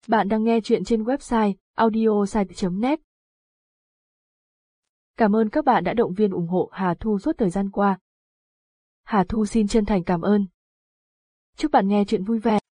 Bạn đang nghe chuyện trên website audiosite.net. Cảm ơn các bạn đã động viên ủng hộ Hà Thu suốt thời gian qua. Hà Thu xin chân thành cảm ơn. Chúc bạn nghe chuyện vui vẻ.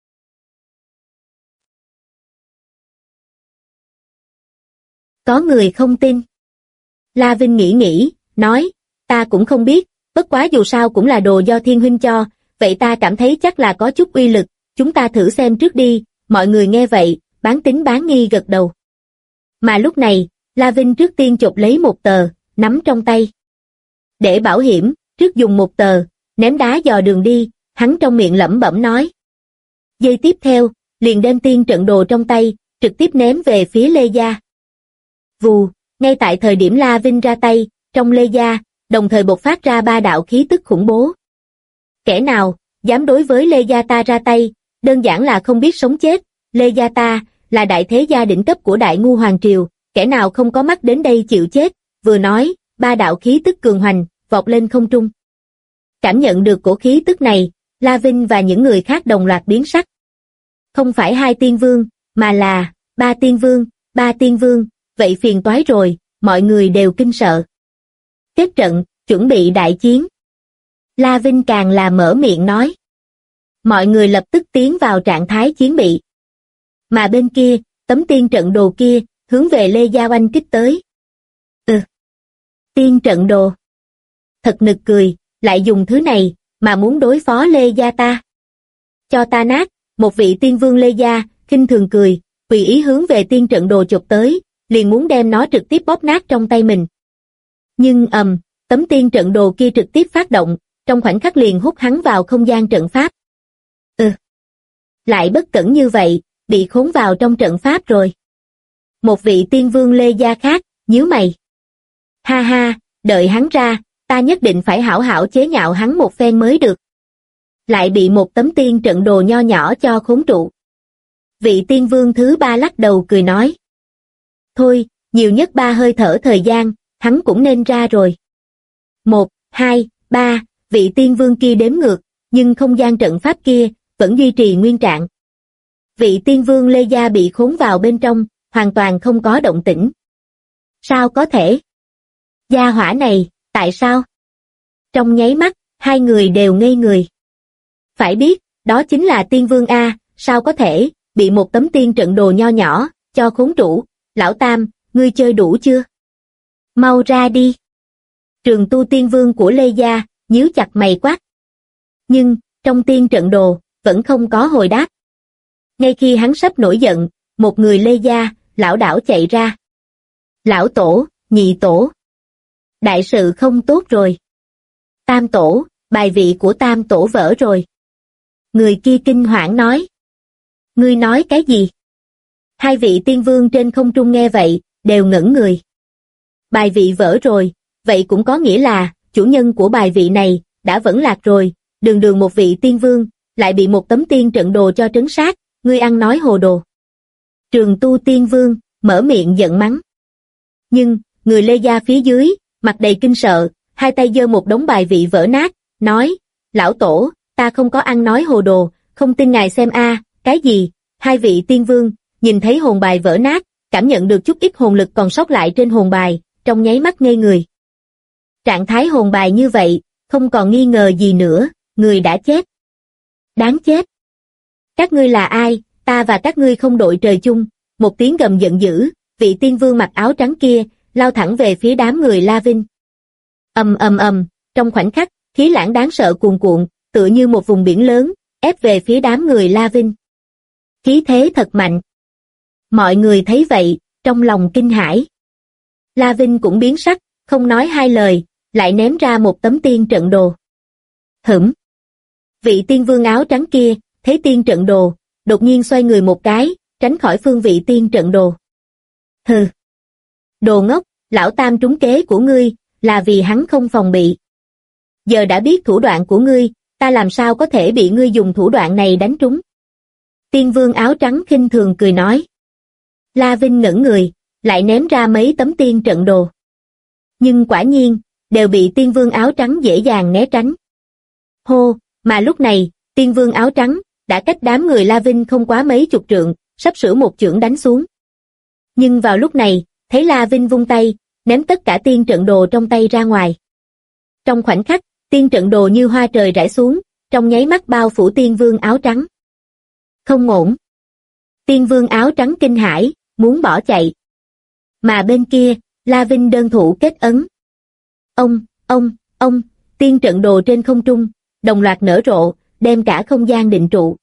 Có người không tin. La Vinh nghĩ, nói, ta cũng không biết, bất quá dù sao cũng là đồ do Thiên Huynh cho, vậy ta cảm thấy chắc là có chút uy lực, chúng ta thử xem trước đi. Mọi người nghe vậy, bán tín bán nghi gật đầu. Mà lúc này, La Vinh trước tiên chộp lấy một tờ, nắm trong tay. Để bảo hiểm, trước dùng một tờ, ném đá dò đường đi, hắn trong miệng lẩm bẩm nói. Giây tiếp theo, liền đem tiên trận đồ trong tay, trực tiếp ném về phía Lê Gia. Vù, ngay tại thời điểm La Vinh ra tay, trong Lê Gia, đồng thời bộc phát ra 3 đạo khí tức khủng bố. Kẻ nào, dám đối với Lê Gia ta ra tay, đơn giản là không biết sống chết. Lê Gia ta, là đại thế gia đỉnh cấp của Đại Ngu Hoàng Triều, kẻ nào không có mắt đến đây chịu chết, vừa nói, 3 đạo khí tức cường hoành, vọt lên không trung. Cảm nhận được cổ khí tức này, La Vinh và những người khác đồng loạt biến sắc. Không phải 2 tiên vương, mà là 3 tiên vương, 3 tiên vương, vậy phiền toái rồi, mọi người đều kinh sợ. Kết trận, chuẩn bị đại chiến. La Vinh càng là mở miệng nói. Mọi người lập tức tiến vào trạng thái chiến bị. Mà bên kia, tấm tiên trận đồ kia, hướng về Lê Gia oanh kích tới. Tiên trận đồ. Thật nực cười, lại dùng thứ này, mà muốn đối phó Lê Gia ta. Cho ta nát, một vị tiên vương Lê Gia, khinh thường cười, tùy ý hướng về tiên trận đồ chụp tới, liền muốn đem nó trực tiếp bóp nát trong tay mình. Nhưng tấm tiên trận đồ kia trực tiếp phát động, trong khoảnh khắc liền hút hắn vào không gian trận pháp. Lại bất cẩn như vậy, bị khốn vào trong trận pháp rồi. Một vị tiên vương Lê Gia khác, nhíu mày. Ha ha, đợi hắn ra, ta nhất định phải hảo hảo chế nhạo hắn một phen mới được. Lại bị một tấm tiên trận đồ nho nhỏ cho khốn trụ. Vị tiên vương thứ 3 lắc đầu cười nói. Thôi, nhiều nhất 3 hơi thở thời gian, hắn cũng nên ra rồi. 1, 2, 3, vị tiên vương kia đếm ngược, nhưng không gian trận pháp kia, vẫn duy trì nguyên trạng. Vị tiên vương Lê Gia bị khốn vào bên trong, hoàn toàn không có động tĩnh. Sao có thể? Gia hỏa này, tại sao? Trong nháy mắt, 2 người đều ngây người. Phải biết, đó chính là tiên vương A, sao có thể, bị một tấm tiên trận đồ nho nhỏ, cho khốn trụ. Lão Tam, ngươi chơi đủ chưa? Mau ra đi. Trường tu tiên vương của Lê Gia, nhíu chặt mày quát. Nhưng, trong tiên trận đồ, vẫn không có hồi đáp. Ngay khi hắn sắp nổi giận, một người Lê Gia, lão đảo chạy ra. Lão tổ, nhị tổ. Đại sự không tốt rồi. Tam tổ, bài vị của tam tổ vỡ rồi. Người kia kinh hoảng nói. Ngươi nói cái gì? 2 vị tiên vương trên không trung nghe vậy, đều ngẩn người. Bài vị vỡ rồi, vậy cũng có nghĩa là, chủ nhân của bài vị này, đã vẫn lạc rồi, đường một vị tiên vương, lại bị một tấm tiên trận đồ cho trấn sát, ngươi ăn nói hồ đồ. Trường tu tiên vương, mở miệng giận mắng. Nhưng, người Lê Gia phía dưới, mặt đầy kinh sợ, 2 tay giơ một đống bài vị vỡ nát, nói, lão tổ, ta không có ăn nói hồ đồ, không tin ngài xem cái gì, 2 vị tiên vương, nhìn thấy hồn bài vỡ nát, cảm nhận được chút ít hồn lực còn sót lại trên hồn bài, trong nháy mắt ngây người. Trạng thái hồn bài như vậy, không còn nghi ngờ gì nữa, người đã chết. Đáng chết. Các ngươi là ai, ta và các ngươi không đội trời chung, một tiếng gầm giận dữ, vị tiên vương mặc áo trắng kia, lao thẳng về phía đám người La Vinh. Trong khoảnh khắc, khí lãng đáng sợ cuồn cuộn, tựa như một vùng biển lớn, ép về phía đám người La Vinh. Khí thế thật mạnh. Mọi người thấy vậy, trong lòng kinh hãi. La Vinh cũng biến sắc, không nói 2 lời, lại ném ra một tấm tiên trận đồ. Vị tiên vương áo trắng kia, thấy tiên trận đồ, đột nhiên xoay người một cái, tránh khỏi phương vị tiên trận đồ. Hừ. Đồ ngốc, lão Tam trúng kế của ngươi, là vì hắn không phòng bị. Giờ đã biết thủ đoạn của ngươi, ta làm sao có thể bị ngươi dùng thủ đoạn này đánh trúng. Tiên vương áo trắng khinh thường cười nói. La Vinh ngẩn người, lại ném ra mấy tấm tiên trận đồ. Nhưng quả nhiên, đều bị tiên vương áo trắng dễ dàng né tránh. Hô, mà lúc này, tiên vương áo trắng, đã cách đám người La Vinh không quá mấy chục trượng, sắp sửa một chưởng đánh xuống. Nhưng vào lúc này, thấy La Vinh vung tay, ném tất cả tiên trận đồ trong tay ra ngoài. Trong khoảnh khắc, tiên trận đồ như hoa trời rải xuống, trong nháy mắt bao phủ Tiên Vương áo trắng. Không ổn. Tiên Vương áo trắng kinh hãi, muốn bỏ chạy. Mà bên kia, La Vinh đơn thủ kết ấn. Ông, tiên trận đồ trên không trung, đồng loạt nở rộ, đem cả không gian định trụ.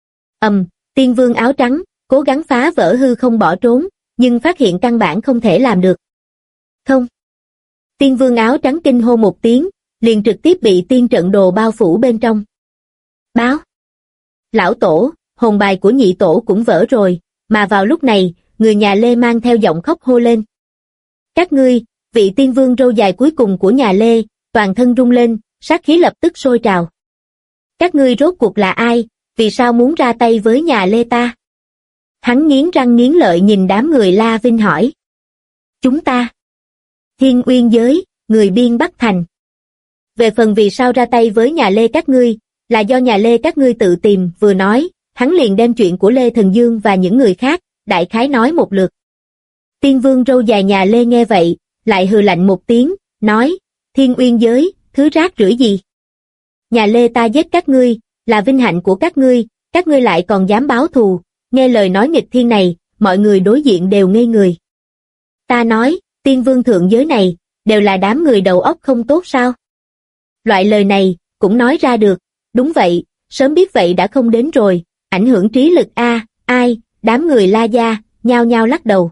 Tiên Vương áo trắng, cố gắng phá vỡ hư không bỏ trốn, nhưng phát hiện căn bản không thể làm được. Không. Tiên Vương áo trắng kinh hô một tiếng, liền trực tiếp bị tiên trận đồ bao phủ bên trong. Báo. Lão tổ, hồn bài của nhị tổ cũng vỡ rồi, mà vào lúc này, người nhà Lê mang theo giọng khóc hô lên. Các ngươi, vị tiên vương râu dài cuối cùng của nhà Lê, toàn thân rung lên, sát khí lập tức sôi trào. Các ngươi rốt cuộc là ai, vì sao muốn ra tay với nhà Lê ta? Hắn nghiến răng nghiến lợi nhìn đám người La Vinh hỏi. Chúng ta. Thiên Uyên Giới, người biên Bắc Thành. Về phần vì sao ra tay với nhà Lê các ngươi, là do nhà Lê các ngươi tự tìm, vừa nói, hắn liền đem chuyện của Lê Thần Dương và những người khác, đại khái nói một lượt. Tiên vương râu dài nhà Lê nghe vậy, lại hừ lạnh một tiếng, nói, Thiên Uyên Giới, thứ rác rưởi gì? Nhà Lê ta giết các ngươi, là vinh hạnh của các ngươi lại còn dám báo thù, nghe lời nói nghịch thiên này, mọi người đối diện đều ngây người. Ta nói, tiên vương thượng giới này, đều là đám người đầu óc không tốt sao? Loại lời này, cũng nói ra được, đúng vậy, sớm biết vậy đã không đến rồi, ảnh hưởng trí lực a, ai, đám người La gia, nhao nhao lắc đầu.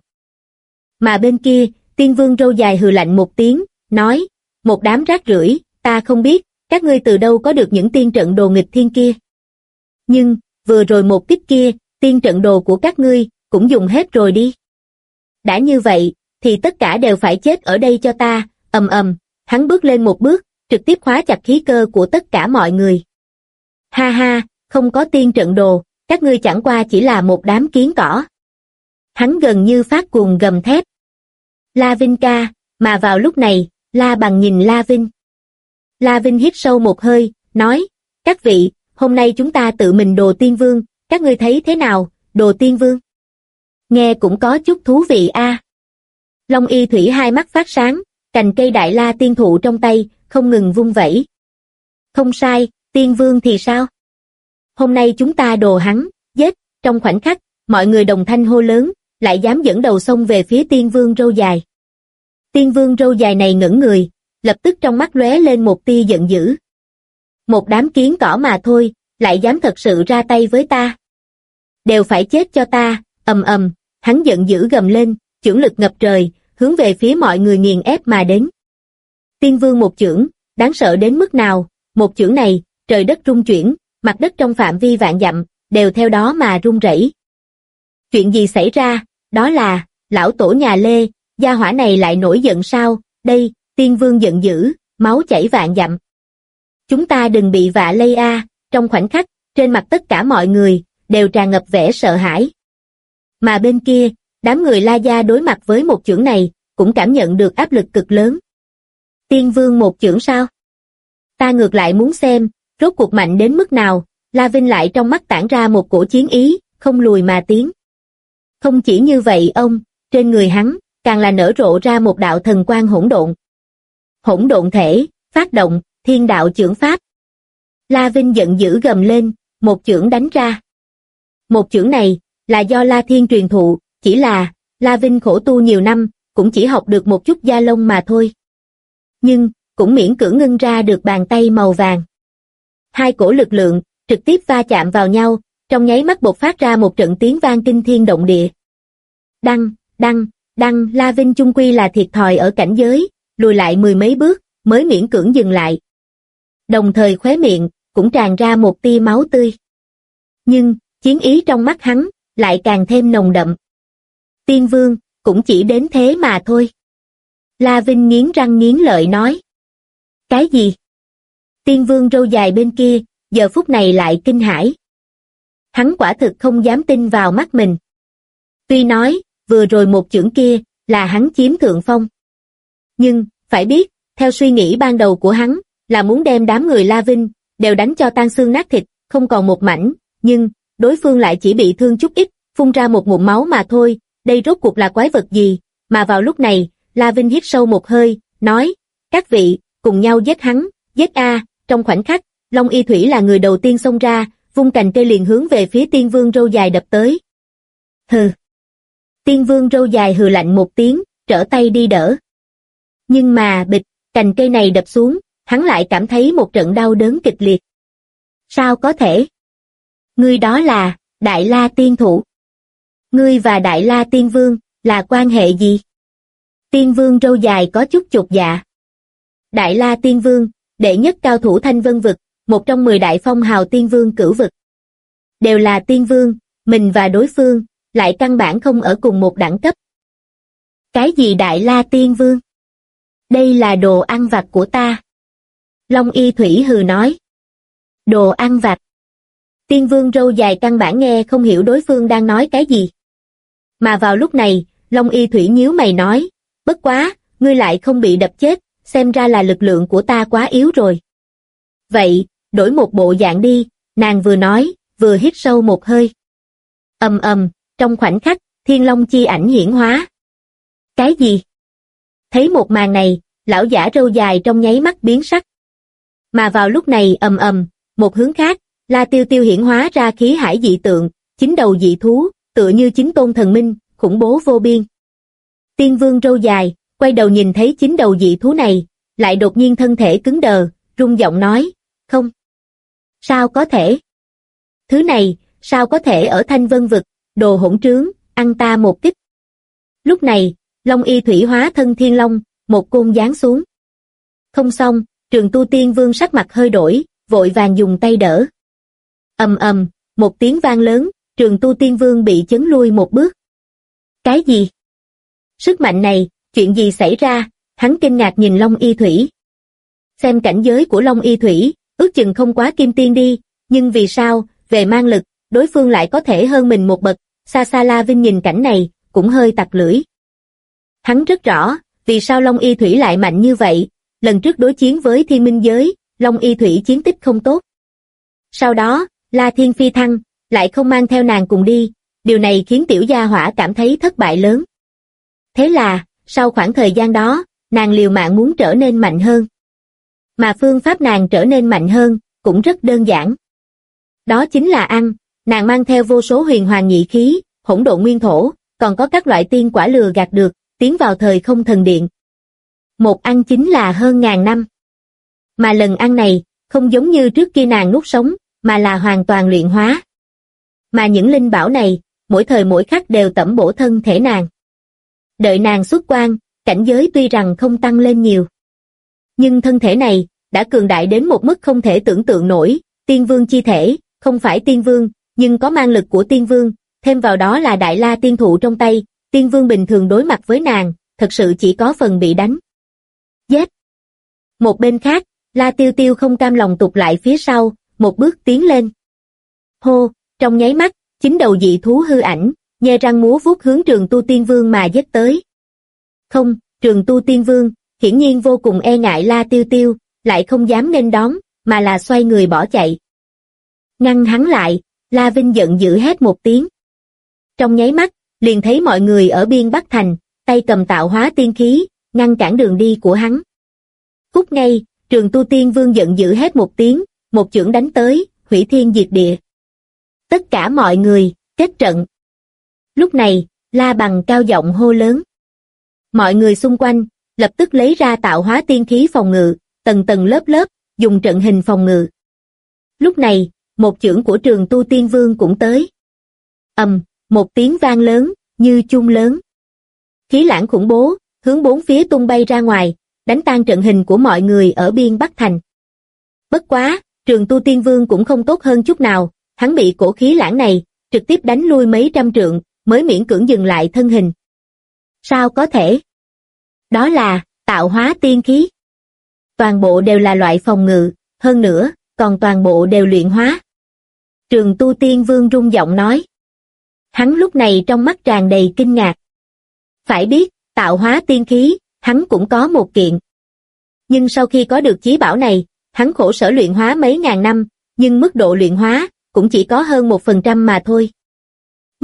Mà bên kia, tiên vương râu dài hừ lạnh một tiếng, nói, một đám rác rưởi, ta không biết, các ngươi từ đâu có được những tiên trận đồ nghịch thiên kia. Nhưng, vừa rồi một kích kia, tiên trận đồ của các ngươi, cũng dùng hết rồi đi. Đã như vậy, thì tất cả đều phải chết ở đây cho ta, hắn bước lên một bước, trực tiếp khóa chặt khí cơ của tất cả mọi người. Ha ha, không có tiên trận đồ, các ngươi chẳng qua chỉ là một đám kiến cỏ. Hắn gần như phát cuồng gầm thét. La Vinh ca, mà vào lúc này, La Bằng nhìn La Vinh. La Vinh hít sâu một hơi, nói, các vị, hôm nay chúng ta tự mình đồ tiên vương, các ngươi thấy thế nào, đồ tiên vương? Nghe cũng có chút thú vị a. Long Y Thủy hai mắt phát sáng, cành cây đại la tiên thụ trong tay, không ngừng vung vẩy. Không sai, tiên vương thì sao? Hôm nay chúng ta đồ hắn, giết, trong khoảnh khắc, mọi người đồng thanh hô lớn, lại dám dẫn đầu xông về phía tiên vương râu dài. Tiên vương râu dài này ngẩng người, lập tức trong mắt lóe lên một tia giận dữ. Một đám kiến cỏ mà thôi, lại dám thật sự ra tay với ta. Đều phải chết cho ta, hắn giận dữ gầm lên, chưởng lực ngập trời, hướng về phía mọi người nghiền ép mà đến. Tiên vương một chưởng, đáng sợ đến mức nào, một chưởng này, trời đất rung chuyển, mặt đất trong phạm vi vạn dặm, đều theo đó mà rung rẩy. Chuyện gì xảy ra, đó là, lão tổ nhà Lê, gia hỏa này lại nổi giận sao, đây, tiên vương giận dữ, máu chảy vạn dặm. Chúng ta đừng bị vạ lây a, trong khoảnh khắc, trên mặt tất cả mọi người, đều tràn ngập vẻ sợ hãi. Mà bên kia, đám người La gia đối mặt với một chưởng này, cũng cảm nhận được áp lực cực lớn. Tiên vương một chưởng sao? Ta ngược lại muốn xem, rốt cuộc mạnh đến mức nào, La Vinh lại trong mắt tản ra một cổ chiến ý, không lùi mà tiến. Không chỉ như vậy trên người hắn, càng là nở rộ ra một đạo thần quang hỗn độn. Hỗn độn thể, phát động, thiên đạo chưởng pháp. La Vinh giận dữ gầm lên, một chưởng đánh ra. Một chưởng này, là do La Thiên truyền thụ, chỉ là, La Vinh khổ tu nhiều năm, cũng chỉ học được một chút da lông mà thôi. Nhưng, cũng miễn cưỡng ngưng ra được bàn tay màu vàng. Hai cổ lực lượng, trực tiếp va chạm vào nhau, trong nháy mắt bộc phát ra một trận tiếng vang kinh thiên động địa. Đăng, La Vinh chung quy là thiệt thòi ở cảnh giới, lùi lại mười mấy bước, mới miễn cưỡng dừng lại. Đồng thời khóe miệng, cũng tràn ra một tia máu tươi. Nhưng, chiến ý trong mắt hắn, lại càng thêm nồng đậm. Tiên vương, cũng chỉ đến thế mà thôi. La Vinh nghiến răng nghiến lợi nói. Cái gì? Tiên vương râu dài bên kia, giờ phút này lại kinh hãi. Hắn quả thực không dám tin vào mắt mình. Tuy nói, vừa rồi một chưởng kia, là hắn chiếm thượng phong. Nhưng, phải biết, theo suy nghĩ ban đầu của hắn, là muốn đem đám người La Vinh, đều đánh cho tan xương nát thịt, không còn một mảnh, nhưng, đối phương lại chỉ bị thương chút ít, phun ra một ngụm máu mà thôi, đây rốt cuộc là quái vật gì, mà vào lúc này, La Vinh hít sâu một hơi, nói, các vị, cùng nhau giết hắn, giết a. Trong khoảnh khắc, Long Y Thủy là người đầu tiên xông ra, vung cành cây liền hướng về phía Tiên Vương râu dài đập tới. Hừ. Tiên Vương râu dài hừ lạnh một tiếng, trở tay đi đỡ. Nhưng mà bịch, cành cây này đập xuống, hắn lại cảm thấy một trận đau đớn kịch liệt. Sao có thể? Ngươi đó là Đại La Tiên Thụ. Ngươi và Đại La Tiên Vương là quan hệ gì? Tiên Vương râu dài có chút chột dạ. Đại La Tiên Vương, đệ nhất cao thủ Thanh Vân vực, một trong 10 đại phong hào tiên vương cửu vực. Đều là tiên vương, mình và đối phương, lại căn bản không ở cùng một đẳng cấp. Cái gì Đại La Tiên Vương? Đây là đồ ăn vặt của ta. Long Y Thủy hừ nói. Đồ ăn vặt. Tiên vương râu dài căn bản nghe không hiểu đối phương đang nói cái gì. Mà vào lúc này, Long Y Thủy nhíu mày nói, bất quá, ngươi lại không bị đập chết, xem ra là lực lượng của ta quá yếu rồi. Vậy, đổi một bộ dạng đi, nàng vừa nói, vừa hít sâu một hơi. Ầm ầm, trong khoảnh khắc, Thiên Long chi ảnh hiển hóa. Cái gì? Thấy một màn này, lão giả râu dài trong nháy mắt biến sắc. Mà vào lúc này ầm ầm, một hướng khác, La Tiêu Tiêu hiển hóa ra khí hải dị tượng, 9 đầu dị thú, tựa như 9 tôn thần minh, khủng bố vô biên. Tiên vương râu dài, quay đầu nhìn thấy 9 đầu dị thú này, lại đột nhiên thân thể cứng đờ, rung giọng nói, không. Sao có thể? Thứ này, sao có thể ở Thanh Vân vực, đồ hỗn trướng, ăn ta một kích. Lúc này, Long Y Thủy hóa thân Thiên Long, một côn giáng xuống. Không xong, Trường Tu Tiên Vương sắc mặt hơi đổi, vội vàng dùng tay đỡ. Ầm ầm, một tiếng vang lớn, Trường Tu Tiên Vương bị chấn lui một bước. Cái gì? Sức mạnh này, chuyện gì xảy ra? Hắn kinh ngạc nhìn Long Y Thủy. Xem cảnh giới của Long Y Thủy, ước chừng không quá kim tiên đi, nhưng vì sao, về mang lực, đối phương lại có thể hơn mình một bậc. Xa xa La Vinh nhìn cảnh này, cũng hơi tặc lưỡi. Hắn rất rõ, vì sao Long Y Thủy lại mạnh như vậy, lần trước đối chiến với Thiên Minh Giới, Long Y Thủy chiến tích không tốt. Sau đó, La Thiên phi thăng, lại không mang theo nàng cùng đi, điều này khiến tiểu gia hỏa cảm thấy thất bại lớn. Thế là, sau khoảng thời gian đó, nàng liều mạng muốn trở nên mạnh hơn. Mà phương pháp nàng trở nên mạnh hơn, cũng rất đơn giản. Đó chính là ăn, nàng mang theo vô số huyền hoàng nhị khí, hỗn độn nguyên thổ, còn có các loại tiên quả lừa gạt được, tiến vào thời không thần điện. Một ăn chính là hơn ngàn năm. Mà lần ăn này, không giống như trước kia nàng nuốt sống, mà là hoàn toàn luyện hóa. Mà những linh bảo này, mỗi thời mỗi khắc đều tẩm bổ thân thể nàng. Đợi nàng xuất quan, cảnh giới tuy rằng không tăng lên nhiều. Nhưng thân thể này, đã cường đại đến một mức không thể tưởng tượng nổi, tiên vương chi thể, không phải tiên vương, nhưng có mang lực của tiên vương, thêm vào đó là Đại La Tiên Thụ trong tay, tiên vương bình thường đối mặt với nàng, thật sự chỉ có phần bị đánh. Giết! Một bên khác, La Tiêu Tiêu không cam lòng tụt lại phía sau, một bước tiến lên. Hô, trong nháy mắt, 9 đầu dị thú hư ảnh, nhe răng múa vuốt hướng Trường Tu Tiên Vương mà giết tới. Không, Trường Tu Tiên Vương, hiển nhiên vô cùng e ngại La Tiêu Tiêu, lại không dám nghênh đón, mà là xoay người bỏ chạy. Ngăn hắn lại, La Vinh giận dữ hét một tiếng. Trong nháy mắt, liền thấy mọi người ở biên Bắc Thành, tay cầm tạo hóa tiên khí, ngăn cản đường đi của hắn. Phút ngay, Trường Tu Tiên Vương giận dữ hét một tiếng, một chưởng đánh tới, hủy thiên diệt địa. Tất cả mọi người, kết trận. Lúc này, La Bằng cao giọng hô lớn. Mọi người xung quanh, lập tức lấy ra tạo hóa tiên khí phòng ngự, tầng tầng lớp lớp, dùng trận hình phòng ngự. Lúc này, một chưởng của Trường Tu Tiên Vương cũng tới. Một tiếng vang lớn, như chuông lớn. Khí lãng khủng bố, hướng bốn phía tung bay ra ngoài, đánh tan trận hình của mọi người ở biên Bắc Thành. Bất quá, Trường Tu Tiên Vương cũng không tốt hơn chút nào, hắn bị cổ khí lãng này, trực tiếp đánh lui mấy trăm trượng, mới miễn cưỡng dừng lại thân hình. Sao có thể? Đó là, tạo hóa tiên khí. Toàn bộ đều là loại phòng ngự, hơn nữa, còn toàn bộ đều luyện hóa. Trường Tu Tiên Vương rung giọng nói. Hắn lúc này trong mắt tràn đầy kinh ngạc. Phải biết, tạo hóa tiên khí, hắn cũng có một kiện. Nhưng sau khi có được chí bảo này, hắn khổ sở luyện hóa mấy ngàn năm, nhưng mức độ luyện hóa, cũng chỉ có hơn 1% mà thôi.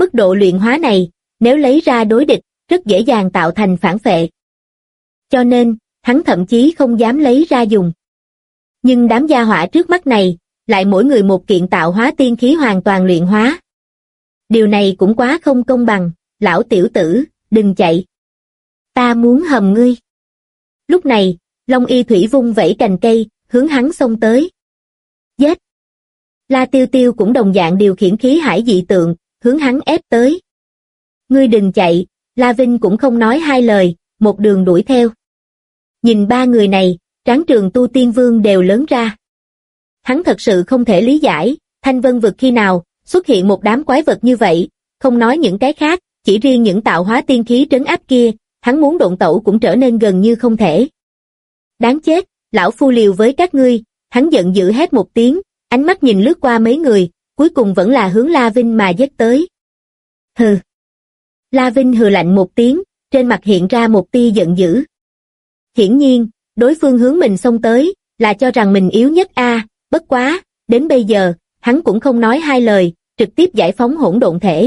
Mức độ luyện hóa này, nếu lấy ra đối địch, rất dễ dàng tạo thành phản phệ. Cho nên, hắn thậm chí không dám lấy ra dùng. Nhưng đám gia hỏa trước mắt này, lại mỗi người một kiện tạo hóa tiên khí hoàn toàn luyện hóa. Điều này cũng quá không công bằng, lão tiểu tử, đừng chạy. Ta muốn hầm ngươi. Lúc này, Long Y Thủy vung vẩy cành cây, hướng hắn xông tới. Giết! La Tiêu Tiêu cũng đồng dạng điều khiển khí hải dị tượng, hướng hắn ép tới. Ngươi đừng chạy, La Vinh cũng không nói hai lời, một đường đuổi theo. Nhìn ba người này, tráng Trường Tu Tiên Vương đều lớn ra. Hắn thật sự không thể lý giải, Thanh Vân vực khi nào xuất hiện một đám quái vật như vậy, không nói những cái khác, chỉ riêng những tạo hóa tiên khí trấn áp kia, hắn muốn độn tẩu cũng trở nên gần như không thể. Đáng chết, lão phu liều với các ngươi, hắn giận dữ hét một tiếng, ánh mắt nhìn lướt qua mấy người, cuối cùng vẫn là hướng La Vinh mà giết tới. Hừ. La Vinh hừ lạnh một tiếng, trên mặt hiện ra một tia giận dữ. Hiển nhiên, đối phương hướng mình xông tới, là cho rằng mình yếu nhất bất quá, đến bây giờ, hắn cũng không nói hai lời, trực tiếp giải phóng hỗn độn thể.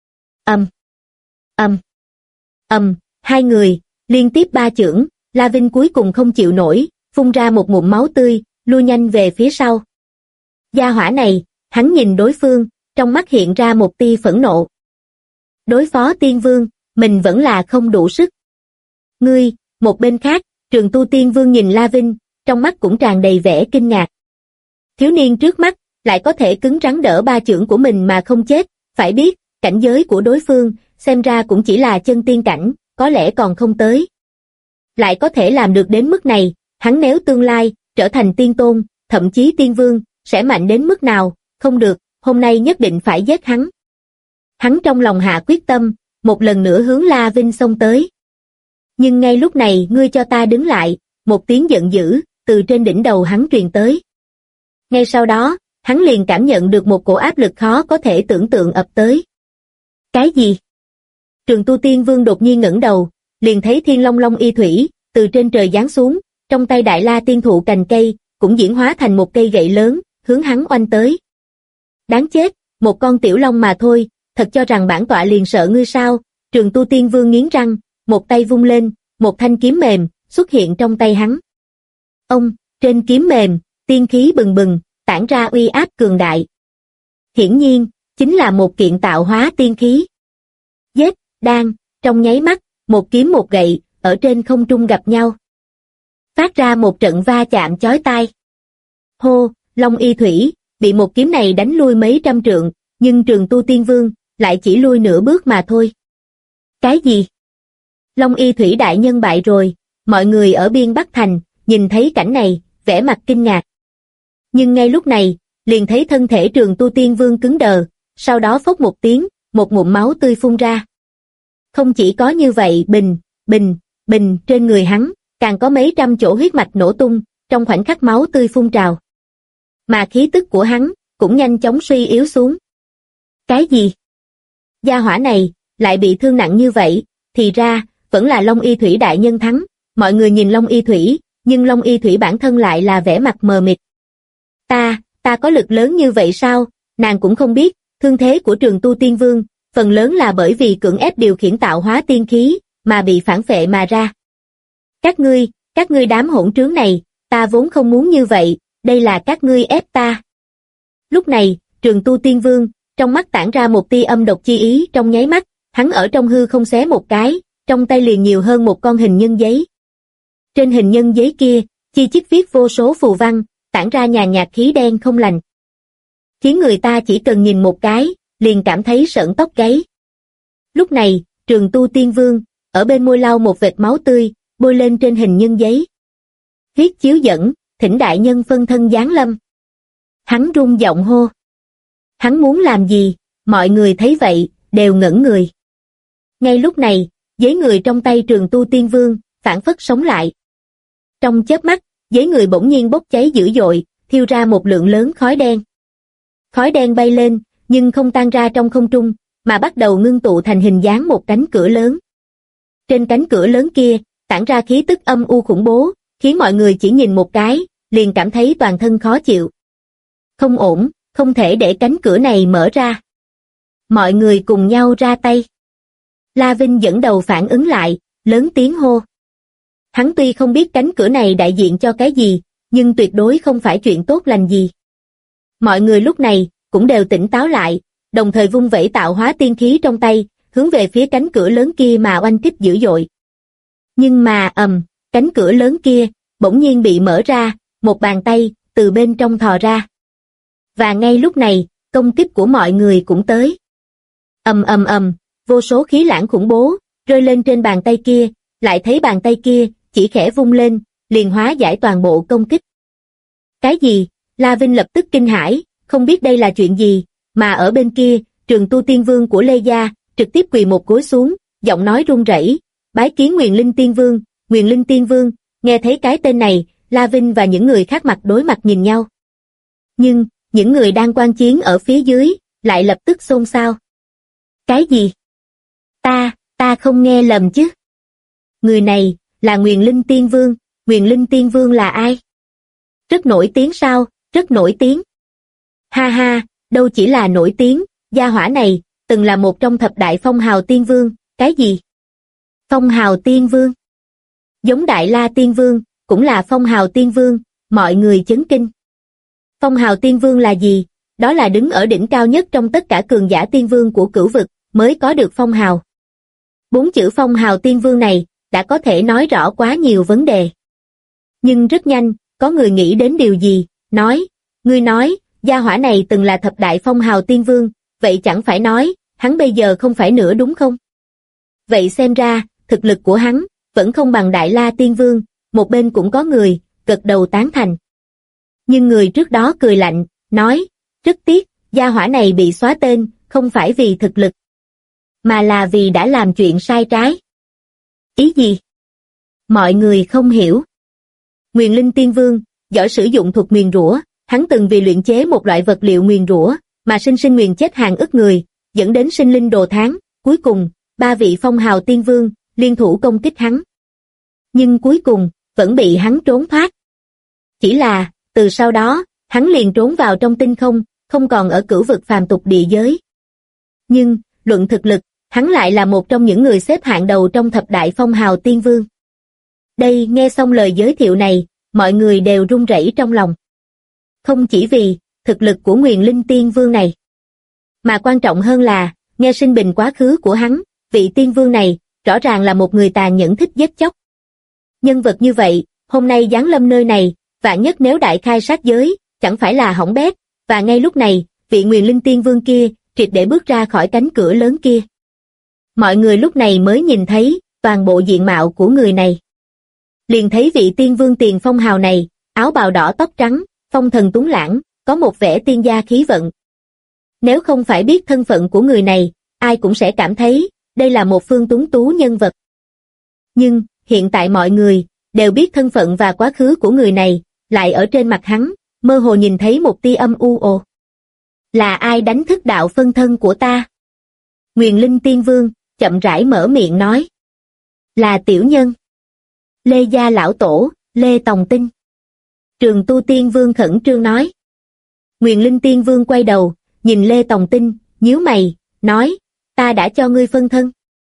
Hai người, liên tiếp ba chưởng, La Vinh cuối cùng không chịu nổi, phun ra một ngụm máu tươi, lui nhanh về phía sau. Gia hỏa này, hắn nhìn đối phương, trong mắt hiện ra một tia phẫn nộ. Đối phó Tiên Vương, mình vẫn là không đủ sức. Ngươi, một bên khác, Trường Tu Tiên Vương nhìn La Vinh, trong mắt cũng tràn đầy vẻ kinh ngạc. Thiếu niên trước mắt, lại có thể cứng rắn đỡ ba chưởng của mình mà không chết, phải biết, cảnh giới của đối phương, xem ra cũng chỉ là chân tiên cảnh, có lẽ còn không tới. Lại có thể làm được đến mức này, hắn nếu tương lai, trở thành tiên tôn, thậm chí tiên vương, sẽ mạnh đến mức nào, không được, hôm nay nhất định phải giết hắn. Hắn trong lòng hạ quyết tâm, một lần nữa hướng La Vinh xông tới. Nhưng ngay lúc này ngươi cho ta đứng lại, một tiếng giận dữ, từ trên đỉnh đầu hắn truyền tới. Ngay sau đó, hắn liền cảm nhận được một cổ áp lực khó có thể tưởng tượng ập tới. Cái gì? Trường Tu Tiên Vương đột nhiên ngẩng đầu, liền thấy Thiên Long Long Y Thủy, từ trên trời giáng xuống, trong tay Đại La Tiên Thụ cành cây, cũng diễn hóa thành một cây gậy lớn, hướng hắn oanh tới. Đáng chết, một con tiểu long mà thôi, thật cho rằng bản tọa liền sợ ngươi sao? Trường Tu Tiên Vương nghiến răng, một tay vung lên, một thanh kiếm mềm, xuất hiện trong tay hắn. Trên kiếm mềm, tiên khí bừng bừng, tản ra uy áp cường đại. Hiển nhiên, chính là một kiện tạo hóa tiên khí. Giết, đang, trong nháy mắt, một kiếm một gậy, ở trên không trung gặp nhau. Phát ra một trận va chạm chói tai. Hô, Long Y Thủy, bị một kiếm này đánh lui mấy trăm trượng, nhưng Trường Tu Tiên Vương, lại chỉ lui nửa bước mà thôi. Cái gì? Long Y Thủy đại nhân bại rồi, mọi người ở Biên Bắc Thành, nhìn thấy cảnh này, vẻ mặt kinh ngạc. Nhưng ngay lúc này, liền thấy thân thể Trường Tu Tiên Vương cứng đờ, sau đó phốc một tiếng, một ngụm máu tươi phun ra. Không chỉ có như vậy, bình, trên người hắn, càng có mấy trăm chỗ huyết mạch nổ tung, trong khoảnh khắc máu tươi phun trào. Mà khí tức của hắn, cũng nhanh chóng suy yếu xuống. Cái gì? Gia hỏa này, lại bị thương nặng như vậy, thì ra, vẫn là Long Y Thủy đại nhân thắng. Mọi người nhìn Long Y Thủy, nhưng Long Y Thủy bản thân lại là vẻ mặt mờ mịt. Ta có lực lớn như vậy sao? Nàng cũng không biết, thương thế của Trường Tu Tiên Vương, phần lớn là bởi vì cưỡng ép điều khiển tạo hóa tiên khí, mà bị phản phệ mà ra. Các ngươi đám hỗn trướng này, ta vốn không muốn như vậy, đây là các ngươi ép ta. Lúc này, Trường Tu Tiên Vương, trong mắt tản ra một tia âm độc chi ý trong nháy mắt, hắn ở trong hư không xé một cái, trong tay liền nhiều hơn một con hình nhân giấy. Trên hình nhân giấy kia, chi chít viết vô số phù văn, tản ra nhàn nhạt khí đen không lành. Khiến người ta chỉ cần nhìn một cái, liền cảm thấy sởn tóc gáy. Lúc này, Trường Tu Tiên Vương, ở bên môi lau một vệt máu tươi, bôi lên trên hình nhân giấy. Huyết chiếu dẫn, thỉnh đại nhân phân thân giáng lâm. Hắn rung giọng hô. Hắn muốn làm gì? Mọi người thấy vậy, đều ngẩn người. Ngay lúc này, giấy người trong tay Trường Tu Tiên Vương, phảng phất sống lại. Trong chớp mắt, giấy người bỗng nhiên bốc cháy dữ dội, thiêu ra một lượng lớn khói đen. Khói đen bay lên, nhưng không tan ra trong không trung, mà bắt đầu ngưng tụ thành hình dáng một cánh cửa lớn. Trên cánh cửa lớn kia, tản ra khí tức âm u khủng bố, khiến mọi người chỉ nhìn một cái, liền cảm thấy toàn thân khó chịu. Không ổn, không thể để cánh cửa này mở ra. Mọi người cùng nhau ra tay. La Vinh dẫn đầu phản ứng lại, lớn tiếng hô. Hắn tuy không biết cánh cửa này đại diện cho cái gì, nhưng tuyệt đối không phải chuyện tốt lành gì. Mọi người lúc này cũng đều tỉnh táo lại, đồng thời vung vẩy tạo hóa tiên khí trong tay, hướng về phía cánh cửa lớn kia mà oanh kích dữ dội. Nhưng mà cánh cửa lớn kia bỗng nhiên bị mở ra, một bàn tay từ bên trong thò ra. Và ngay lúc này, công kích của mọi người cũng tới. Vô số khí lãng khủng bố rơi lên trên bàn tay kia, lại thấy bàn tay kia chỉ khẽ vung lên, liền hóa giải toàn bộ công kích. Cái gì? La Vinh lập tức kinh hãi, không biết đây là chuyện gì, mà ở bên kia, Trường Tu Tiên Vương của Lê Gia trực tiếp quỳ một gối xuống, giọng nói run rẩy, bái kiến Nguyền Linh Tiên Vương. Nguyền Linh Tiên Vương. Nghe thấy cái tên này, La Vinh và những người khác mặt đối mặt nhìn nhau. Nhưng, những người đang quan chiến ở phía dưới, lại lập tức xôn xao. Cái gì? Ta không nghe lầm chứ? Người này, là Nguyền Linh Tiên Vương. Nguyền Linh Tiên Vương là ai? Rất nổi tiếng sao? Rất nổi tiếng. Ha ha, đâu chỉ là nổi tiếng, gia hỏa này, từng là một trong thập đại phong hào tiên vương. Cái gì? Phong hào tiên vương? Giống Đại La Tiên Vương, cũng là phong hào tiên vương, mọi người chấn kinh. Phong hào tiên vương là gì? Đó là đứng ở đỉnh cao nhất trong tất cả cường giả tiên vương của cửu vực, mới có được phong hào. 4 chữ phong hào tiên vương này, đã có thể nói rõ quá nhiều vấn đề. Nhưng rất nhanh, có người nghĩ đến điều gì, nói, ngươi nói, gia hỏa này từng là thập đại phong hào tiên vương, vậy chẳng phải nói, hắn bây giờ không phải nữa đúng không? Vậy xem ra, thực lực của hắn, vẫn không bằng Đại La Tiên Vương, một bên cũng có người, gật đầu tán thành. Nhưng người trước đó cười lạnh, nói, rất tiếc, gia hỏa này bị xóa tên, không phải vì thực lực, mà là vì đã làm chuyện sai trái. Ý gì? Mọi người không hiểu. Nguyền Linh Tiên Vương, giỏi sử dụng thuật nguyền rủa, hắn từng vì luyện chế một loại vật liệu nguyền rủa, mà sinh sinh nguyền chết hàng ức người, dẫn đến sinh linh đồ thán, cuối cùng, 3 vị phong hào tiên vương, liên thủ công kích hắn. Nhưng cuối cùng, vẫn bị hắn trốn thoát. Chỉ là, từ sau đó, hắn liền trốn vào trong tinh không, không còn ở cửu vực phàm tục địa giới. Nhưng, luận thực lực, hắn lại là một trong những người xếp hạng đầu trong thập đại phong hào tiên vương. Đây, nghe xong lời giới thiệu này, mọi người đều run rẩy trong lòng. Không chỉ vì thực lực của Nguyền Linh Tiên Vương này, mà quan trọng hơn là, nghe sinh bình quá khứ của hắn, vị tiên vương này, rõ ràng là một người tàn nhẫn thích giết chóc. Nhân vật như vậy, hôm nay giáng lâm nơi này, vạn nhất nếu đại khai sát giới, chẳng phải là hỏng bét, và ngay lúc này, vị Nguyền Linh Tiên Vương kia, triệt để bước ra khỏi cánh cửa lớn kia. Mọi người lúc này mới nhìn thấy, toàn bộ diện mạo của người này. Liền thấy vị tiên vương tiền phong hào này, áo bào đỏ tóc trắng, phong thần tuấn lãng, có một vẻ tiên gia khí vận. Nếu không phải biết thân phận của người này, ai cũng sẽ cảm thấy, đây là một phương tuấn tú nhân vật. Nhưng, hiện tại mọi người, đều biết thân phận và quá khứ của người này, lại ở trên mặt hắn, mơ hồ nhìn thấy một tia âm u ồ. Là ai đánh thức đạo phân thân của ta? Nguyền Linh Tiên Vương, chậm rãi mở miệng nói. Là tiểu nhân. Lê Gia lão tổ, Lê Tòng Tinh. Trường Tu Tiên Vương khẩn trương nói. Nguyền Linh Tiên Vương quay đầu, nhìn Lê Tòng Tinh, nhíu mày, nói, ta đã cho ngươi phân thân.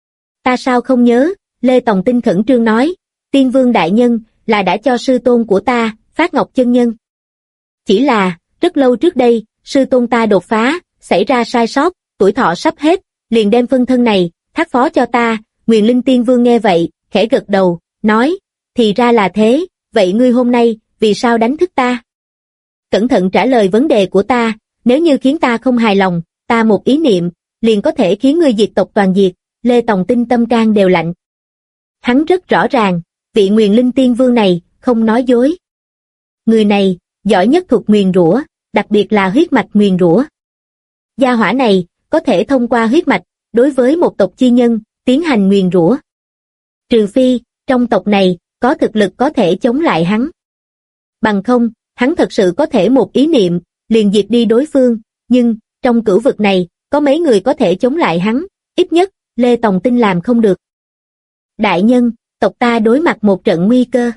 Ta sao không nhớ, Lê Tòng Tinh khẩn trương nói, Tiên Vương đại nhân, là đã cho sư tôn của ta, Phát Ngọc chân nhân. Chỉ là, rất lâu trước đây, sư tôn ta đột phá, xảy ra sai sót, tuổi thọ sắp hết, liền đem phân thân này, thác phó cho ta. Nguyền Linh Tiên Vương nghe vậy, khẽ gật đầu, nói, thì ra là thế, vậy ngươi hôm nay, vì sao đánh thức ta? Cẩn thận trả lời vấn đề của ta, nếu như khiến ta không hài lòng, ta một ý niệm, liền có thể khiến ngươi diệt tộc toàn diệt. Lê Tòng Tinh tâm can đều lạnh. Hắn rất rõ ràng, vị Nguyền Linh Tiên Vương này, không nói dối. Người này, giỏi nhất thuật nguyền rủa, đặc biệt là huyết mạch nguyền rủa. Gia hỏa này, có thể thông qua huyết mạch, đối với một tộc chi nhân, tiến hành nguyền rủa. Trừ phi, trong tộc này, có thực lực có thể chống lại hắn. Bằng không, hắn thật sự có thể một ý niệm, liền diệt đi đối phương, nhưng, trong cửu vực này, có mấy người có thể chống lại hắn, ít nhất, Lê Tòng Tinh làm không được. Đại nhân, tộc ta đối mặt một trận nguy cơ.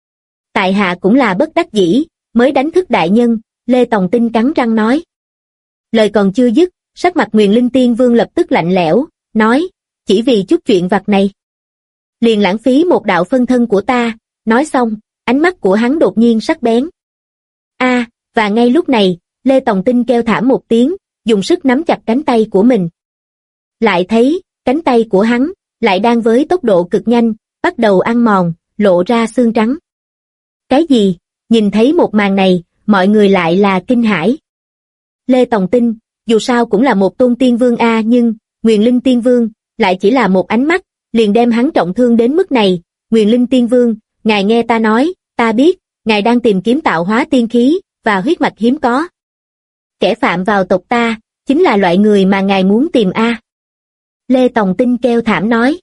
Tại hạ cũng là bất đắc dĩ, mới đánh thức đại nhân, Lê Tòng Tinh cắn răng nói. Lời còn chưa dứt, sắc mặt Nguyền Linh Tiên Vương lập tức lạnh lẽo, nói, chỉ vì chút chuyện vặt này. Liền lãng phí một đạo phân thân của ta, nói xong, ánh mắt của hắn đột nhiên sắc bén. Và ngay lúc này, Lê Tòng Tinh kêu thảm một tiếng, dùng sức nắm chặt cánh tay của mình. Lại thấy, cánh tay của hắn, lại đang với tốc độ cực nhanh, bắt đầu ăn mòn, lộ ra xương trắng. Cái gì? Nhìn thấy một màn này, mọi người lại là kinh hãi. Lê Tòng Tinh, dù sao cũng là một tôn tiên vương nhưng, Nguyền Linh Tiên Vương, lại chỉ là một ánh mắt, liền đem hắn trọng thương đến mức này. Nguyền Linh Tiên Vương, ngài nghe ta nói, ta biết, ngài đang tìm kiếm tạo hóa tiên khí, và huyết mạch hiếm có. Kẻ phạm vào tộc ta, chính là loại người mà ngài muốn tìm Lê Tòng Tinh kêu thảm nói.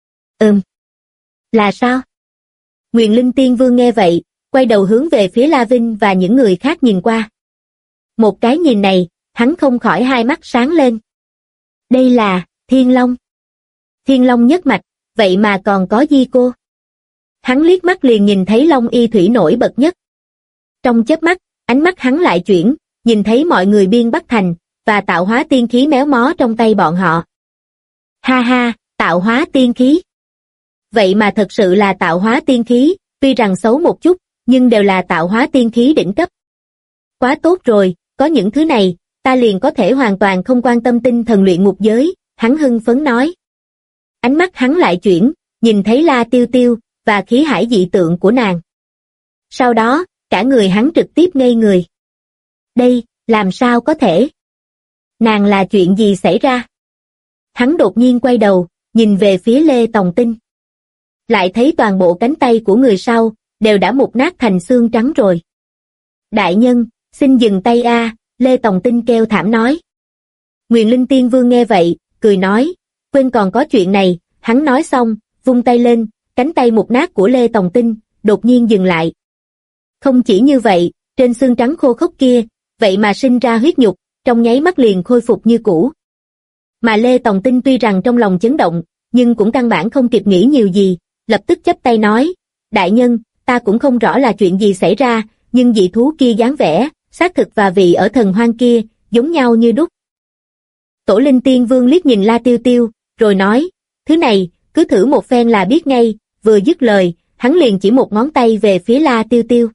Là sao? Nguyền Linh Tiên Vương nghe vậy, quay đầu hướng về phía La Vinh và những người khác nhìn qua. Một cái nhìn này, hắn không khỏi hai mắt sáng lên. Đây là Thiên Long. Thiên Long nhất mạch, vậy mà còn có Di Cô. Hắn liếc mắt liền nhìn thấy Long Y Thủy nổi bật nhất. Trong chớp mắt, ánh mắt hắn lại chuyển, nhìn thấy mọi người biên Bắc Thành, và tạo hóa tiên khí méo mó trong tay bọn họ. Ha ha, tạo hóa tiên khí. Vậy mà thật sự là tạo hóa tiên khí, tuy rằng xấu một chút, nhưng đều là tạo hóa tiên khí đỉnh cấp. Quá tốt rồi, có những thứ này, ta liền có thể hoàn toàn không quan tâm tinh thần luyện ngục giới, hắn hưng phấn nói. Ánh mắt hắn lại chuyển, nhìn thấy La Tiêu Tiêu, và khí hải dị tượng của nàng. Sau đó, cả người hắn trực tiếp ngây người. Đây, làm sao có thể? Nàng là chuyện gì xảy ra? Hắn đột nhiên quay đầu, nhìn về phía Lê Tòng Tinh. Lại thấy toàn bộ cánh tay của người sau, đều đã mục nát thành xương trắng rồi. Đại nhân, xin dừng tay Lê Tòng Tinh kêu thảm nói. Nguyền Linh Tiên Vương nghe vậy, cười nói, quên còn có chuyện này, hắn nói xong, vung tay lên, cánh tay mục nát của Lê Tòng Tinh, đột nhiên dừng lại. Không chỉ như vậy, trên xương trắng khô khốc kia, vậy mà sinh ra huyết nhục, trong nháy mắt liền khôi phục như cũ. Mà Lê Tòng Tinh tuy rằng trong lòng chấn động, nhưng cũng căn bản không kịp nghĩ nhiều gì, lập tức chắp tay nói, đại nhân, ta cũng không rõ là chuyện gì xảy ra, nhưng dị thú kia dáng vẻ, xác thực và vị ở thần hoang kia, giống nhau như đúc. Tổ Linh Tiên Vương liếc nhìn La Tiêu Tiêu, rồi nói, thứ này, cứ thử một phen là biết ngay, vừa dứt lời, hắn liền chỉ một ngón tay về phía La Tiêu Tiêu.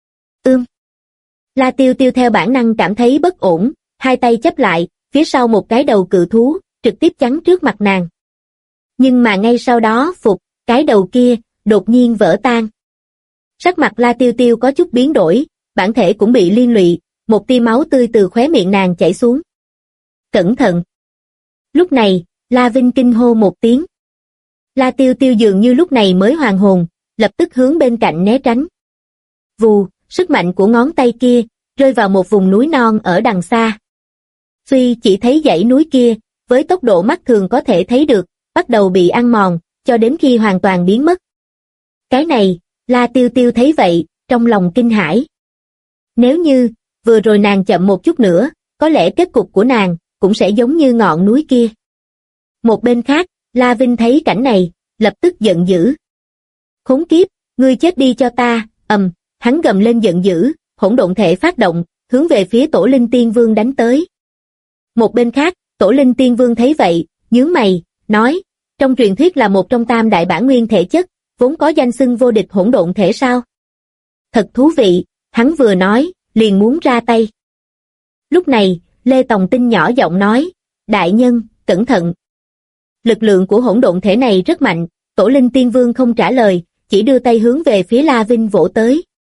La Tiêu Tiêu theo bản năng cảm thấy bất ổn, hai tay chắp lại, phía sau một cái đầu cự thú, trực tiếp chắn trước mặt nàng. Nhưng mà ngay sau đó, cái đầu kia, đột nhiên vỡ tan. Sắc mặt La Tiêu Tiêu có chút biến đổi, bản thể cũng bị liên lụy, một tia máu tươi từ khóe miệng nàng chảy xuống. Cẩn thận! Lúc này, La Vinh kinh hô một tiếng. La Tiêu Tiêu dường như lúc này mới hoàn hồn, lập tức hướng bên cạnh né tránh. Vù, sức mạnh của ngón tay kia, rơi vào một vùng núi non ở đằng xa. Suy chỉ thấy dãy núi kia, với tốc độ mắt thường có thể thấy được, bắt đầu bị ăn mòn, cho đến khi hoàn toàn biến mất. Cái này, La Tiêu Tiêu thấy vậy, trong lòng kinh hãi. Nếu như, vừa rồi nàng chậm một chút nữa, có lẽ kết cục của nàng, cũng sẽ giống như ngọn núi kia. Một bên khác, La Vinh thấy cảnh này, lập tức giận dữ. Khốn kiếp, ngươi chết đi cho ta, hắn gầm lên giận dữ, hỗn độn thể phát động, hướng về phía Tổ Linh Tiên Vương đánh tới. Một bên khác, Tổ Linh Tiên Vương thấy vậy, nhướng mày, nói, trong truyền thuyết là một trong tam đại bản nguyên thể chất, vốn có danh xưng vô địch hỗn độn thể sao? Thật thú vị, hắn vừa nói, liền muốn ra tay. Lúc này, Lê Tòng Tinh nhỏ giọng nói, đại nhân, cẩn thận. Lực lượng của hỗn độn thể này rất mạnh, Tổ Linh Tiên Vương không trả lời, chỉ đưa tay hướng về phía La Vinh vỗ tới.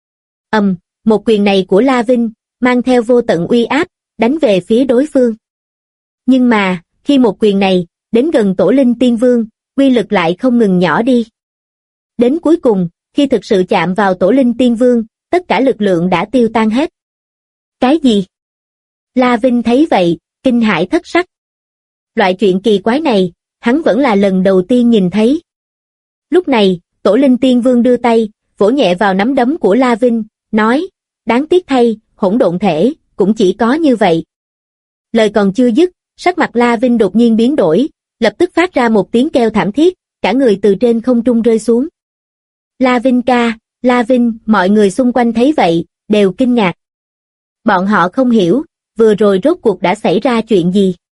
Một quyền này của La Vinh, mang theo vô tận uy áp, đánh về phía đối phương. Nhưng mà, khi một quyền này, đến gần Tổ Linh Tiên Vương, uy lực lại không ngừng nhỏ đi. Đến cuối cùng, khi thực sự chạm vào Tổ Linh Tiên Vương, tất cả lực lượng đã tiêu tan hết. Cái gì? La Vinh thấy vậy, kinh hãi thất sắc. Loại chuyện kỳ quái này, hắn vẫn là lần đầu tiên nhìn thấy. Lúc này, Tổ Linh Tiên Vương đưa tay, vỗ nhẹ vào nắm đấm của La Vinh, nói, đáng tiếc thay, hỗn độn thể, cũng chỉ có như vậy. Lời còn chưa dứt, sắc mặt La Vinh đột nhiên biến đổi, lập tức phát ra một tiếng kêu thảm thiết, cả người từ trên không trung rơi xuống. La Vinh ca, La Vinh, mọi người xung quanh thấy vậy, đều kinh ngạc. Bọn họ không hiểu, vừa rồi rốt cuộc đã xảy ra chuyện gì.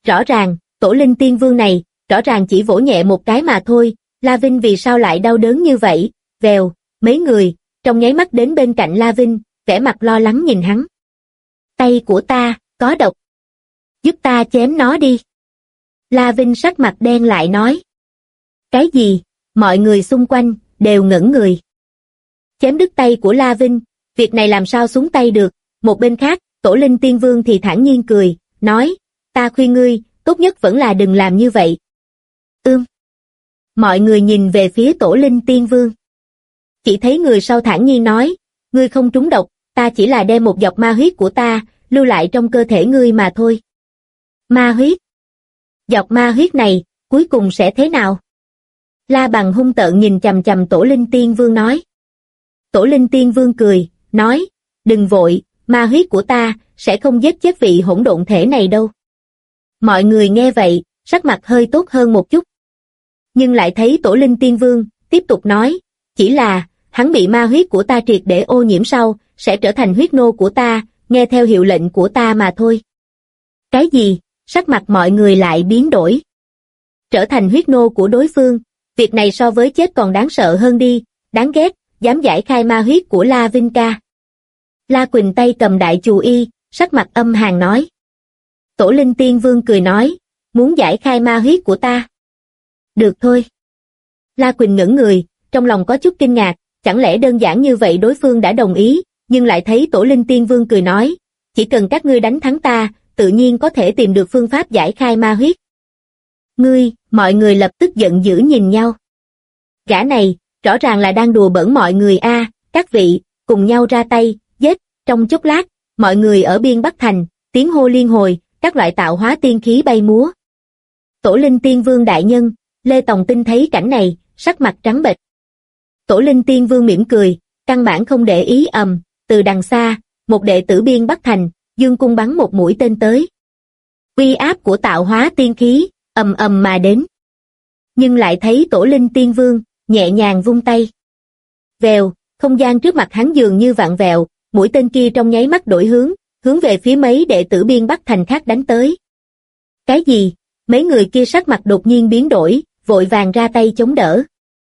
Rõ ràng, Tổ Linh Tiên Vương này, rõ ràng chỉ vỗ nhẹ một cái mà thôi, La Vinh vì sao lại đau đớn như vậy, vèo, mấy người, trong nháy mắt đến bên cạnh La Vinh, vẻ mặt lo lắng nhìn hắn. Tay của ta, có độc. Giúp ta chém nó đi. La Vinh sắc mặt đen lại nói. Cái gì? Mọi người xung quanh, đều ngẩn người. Chém đứt tay của La Vinh, việc này làm sao xuống tay được, một bên khác, Tổ Linh Tiên Vương thì thản nhiên cười, nói, ta khuyên ngươi, tốt nhất vẫn là đừng làm như vậy. Mọi người nhìn về phía Tổ Linh Tiên Vương. Chỉ thấy người sau thản nhiên nói, ngươi không trúng độc, ta chỉ là đem một giọt ma huyết của ta, lưu lại trong cơ thể ngươi mà thôi. Ma huyết? Giọt ma huyết này, cuối cùng sẽ thế nào? La Bằng hung tợn nhìn chằm chằm Tổ Linh Tiên Vương nói. Tổ Linh Tiên Vương cười, nói, đừng vội, ma huyết của ta, sẽ không giết chết vị hỗn độn thể này đâu. Mọi người nghe vậy, sắc mặt hơi tốt hơn một chút. Nhưng lại thấy Tổ Linh Tiên Vương, tiếp tục nói, chỉ là, hắn bị ma huyết của ta triệt để ô nhiễm sau, sẽ trở thành huyết nô của ta, nghe theo hiệu lệnh của ta mà thôi. Cái gì? Sắc mặt mọi người lại biến đổi. Trở thành huyết nô của đối phương, việc này so với chết còn đáng sợ hơn đi, đáng ghét, dám giải khai ma huyết của La Vinh ca. La Quỳnh tay cầm đại chù y, sắc mặt âm hàn nói. Tổ Linh Tiên Vương cười nói, muốn giải khai ma huyết của ta. Được thôi. La Quỳnh ngẩn người, trong lòng có chút kinh ngạc, chẳng lẽ đơn giản như vậy đối phương đã đồng ý, nhưng lại thấy Tổ Linh Tiên Vương cười nói, chỉ cần các ngươi đánh thắng ta, tự nhiên có thể tìm được phương pháp giải khai ma huyết. Ngươi, mọi người lập tức giận dữ nhìn nhau. Gã này, rõ ràng là đang đùa bỡn mọi người a, các vị, cùng nhau ra tay, giết, trong chốc lát, mọi người ở biên Bắc Thành, tiếng hô liên hồi, các loại tạo hóa tiên khí bay múa. Tổ Linh Tiên Vương đại nhân, Lê Tòng Tinh thấy cảnh này, sắc mặt trắng bệch. Tổ Linh Tiên Vương mỉm cười, căn bản không để ý từ đằng xa, một đệ tử biên Bắc Thành, dương cung bắn một mũi tên tới. Uy áp của tạo hóa tiên khí, ầm ầm mà đến. Nhưng lại thấy Tổ Linh Tiên Vương, nhẹ nhàng vung tay. Vèo, không gian trước mặt hắn dường như vặn vẹo, mũi tên kia trong nháy mắt đổi hướng về phía mấy đệ tử biên Bắc Thành khác đánh tới. Cái gì? Mấy người kia sắc mặt đột nhiên biến đổi, vội vàng ra tay chống đỡ.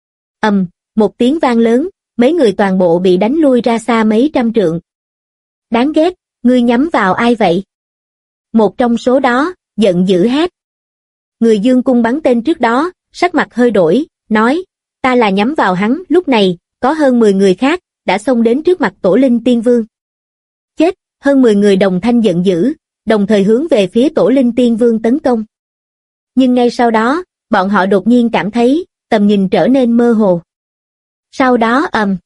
Một tiếng vang lớn, mấy người toàn bộ bị đánh lui ra xa mấy trăm trượng. Đáng ghét, ngươi nhắm vào ai vậy? Một trong số đó, giận dữ hét. Người dương cung bắn tên trước đó, sắc mặt hơi đổi, nói, ta là nhắm vào hắn, lúc này, có hơn 10 người khác, đã xông đến trước mặt Tổ Linh Tiên Vương. Chết, hơn 10 người đồng thanh giận dữ, đồng thời hướng về phía Tổ Linh Tiên Vương tấn công. Nhưng ngay sau đó, bọn họ đột nhiên cảm thấy, tầm nhìn trở nên mơ hồ. Sau đó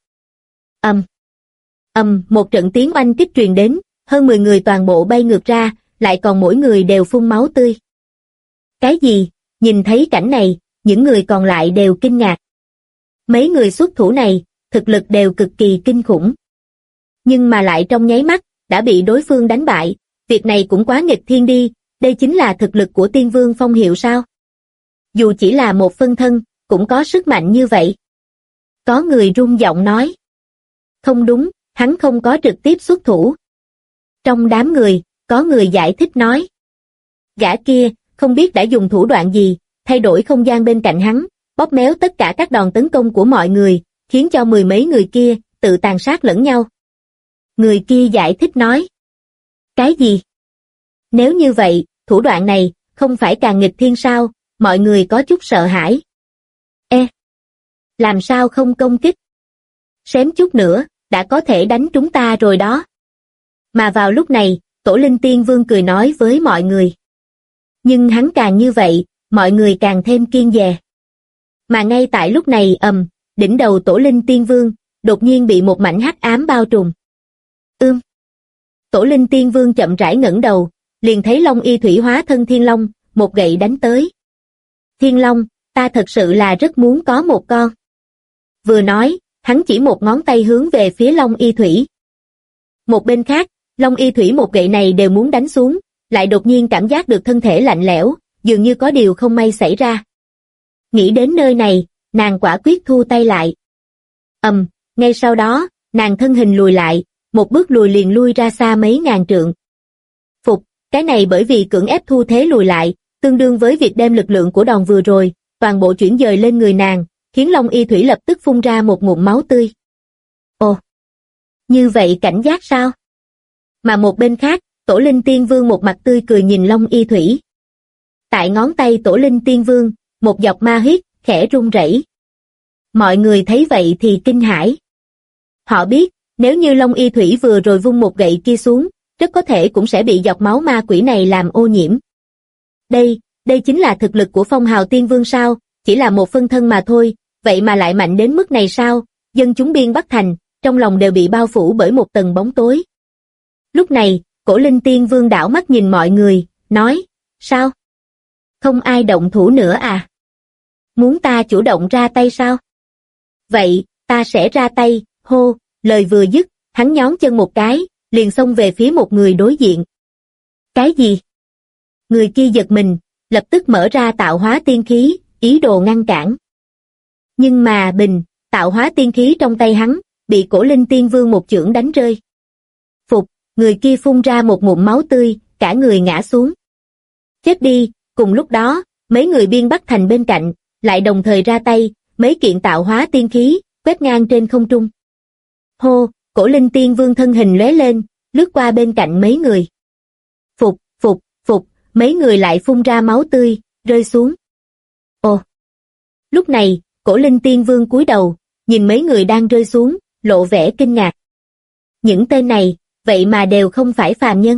một trận tiếng oanh kích truyền đến, hơn 10 người toàn bộ bay ngược ra, lại còn mỗi người đều phun máu tươi. Cái gì? Nhìn thấy cảnh này, những người còn lại đều kinh ngạc. Mấy người xuất thủ này, thực lực đều cực kỳ kinh khủng. Nhưng mà lại trong nháy mắt, đã bị đối phương đánh bại, việc này cũng quá nghịch thiên đi, đây chính là thực lực của Tiên Vương Phong Hiệu sao? Dù chỉ là một phân thân, cũng có sức mạnh như vậy. Có người run giọng nói. Không đúng, hắn không có trực tiếp xuất thủ. Trong đám người, có người giải thích nói. Gã kia, không biết đã dùng thủ đoạn gì, thay đổi không gian bên cạnh hắn, bóp méo tất cả các đòn tấn công của mọi người, khiến cho 10 mấy người kia, tự tàn sát lẫn nhau. Người kia giải thích nói. Cái gì? Nếu như vậy, thủ đoạn này, không phải càng nghịch thiên sao, mọi người có chút sợ hãi. Làm sao không công kích? Xém chút nữa, đã có thể đánh chúng ta rồi đó. Mà vào lúc này, Tổ Linh Tiên Vương cười nói với mọi người. Nhưng hắn càng như vậy, mọi người càng thêm kiêng dè. Mà ngay tại lúc này đỉnh đầu Tổ Linh Tiên Vương, đột nhiên bị một mảnh hắc ám bao trùm. Tổ Linh Tiên Vương chậm rãi ngẩng đầu, liền thấy Long Y Thủy hóa thân Thiên Long, một gậy đánh tới. Thiên Long, ta thật sự là rất muốn có một con. Vừa nói, hắn chỉ một ngón tay hướng về phía Long Y Thủy. Một bên khác, Long Y Thủy một gậy này đều muốn đánh xuống, lại đột nhiên cảm giác được thân thể lạnh lẽo, dường như có điều không may xảy ra. Nghĩ đến nơi này, nàng quả quyết thu tay lại. Ngay sau đó, nàng thân hình lùi lại, một bước lùi liền lui ra xa mấy ngàn trượng. Cái này bởi vì cưỡng ép thu thế lùi lại, tương đương với việc đem lực lượng của đòn vừa rồi, toàn bộ chuyển dời lên người nàng, khiến Long Y Thủy lập tức phun ra một ngụm máu tươi. Ồ! Như vậy cảnh giác sao? Mà một bên khác, Tổ Linh Tiên Vương một mặt tươi cười nhìn Long Y Thủy. Tại ngón tay Tổ Linh Tiên Vương, một giọt ma huyết, khẽ run rẩy. Mọi người thấy vậy thì kinh hãi. Họ biết, nếu như Long Y Thủy vừa rồi vung một gậy kia xuống, rất có thể cũng sẽ bị giọt máu ma quỷ này làm ô nhiễm. Đây chính là thực lực của Phong Hào Tiên Vương sao, chỉ là một phân thân mà thôi, vậy mà lại mạnh đến mức này sao? Dân chúng Biên Bắc Thành, trong lòng đều bị bao phủ bởi một tầng bóng tối. Lúc này, Cổ Linh Tiên Vương đảo mắt nhìn mọi người, nói, sao? Không ai động thủ nữa à? Muốn ta chủ động ra tay sao? Vậy, ta sẽ ra tay, hô, lời vừa dứt, hắn nhón chân một cái, liền xông về phía một người đối diện. Cái gì? Người kia giật mình, lập tức mở ra tạo hóa tiên khí, ý đồ ngăn cản. Nhưng mà tạo hóa tiên khí trong tay hắn, bị Cổ Linh Tiên Vương một chưởng đánh rơi. Phục, người kia phun ra một ngụm máu tươi, cả người ngã xuống. Chết đi, cùng lúc đó, mấy người Biên Bắc Thành bên cạnh, lại đồng thời ra tay, mấy kiện tạo hóa tiên khí, quét ngang trên không trung. Hô, Cổ Linh Tiên Vương thân hình lóe lên, lướt qua bên cạnh mấy người. Phục, mấy người lại phun ra máu tươi, rơi xuống. Ồ! Lúc này, Cổ Linh Tiên Vương cúi đầu, nhìn mấy người đang rơi xuống, lộ vẻ kinh ngạc. Những tên này, vậy mà đều không phải phàm nhân.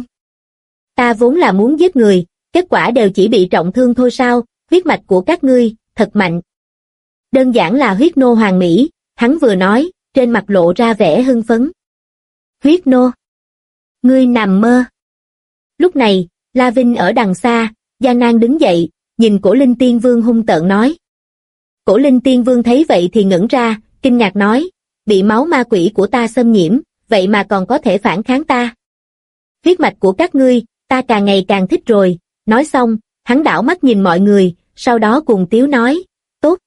Ta vốn là muốn giết người, kết quả đều chỉ bị trọng thương thôi sao, huyết mạch của các ngươi, thật mạnh. Đơn giản là huyết nô hoàng mỹ, hắn vừa nói, trên mặt lộ ra vẻ hưng phấn. Huyết nô? Ngươi nằm mơ. Lúc này, La Vinh ở đằng xa, gian nan đứng dậy, nhìn Cổ Linh Tiên Vương hung tợn nói. Cổ Linh Tiên Vương thấy vậy thì ngẩn ra, kinh ngạc nói, bị máu ma quỷ của ta xâm nhiễm, vậy mà còn có thể phản kháng ta. Huyết mạch của các ngươi, ta càng ngày càng thích rồi, nói xong, hắn đảo mắt nhìn mọi người, sau đó cùng tiếu nói, tốt.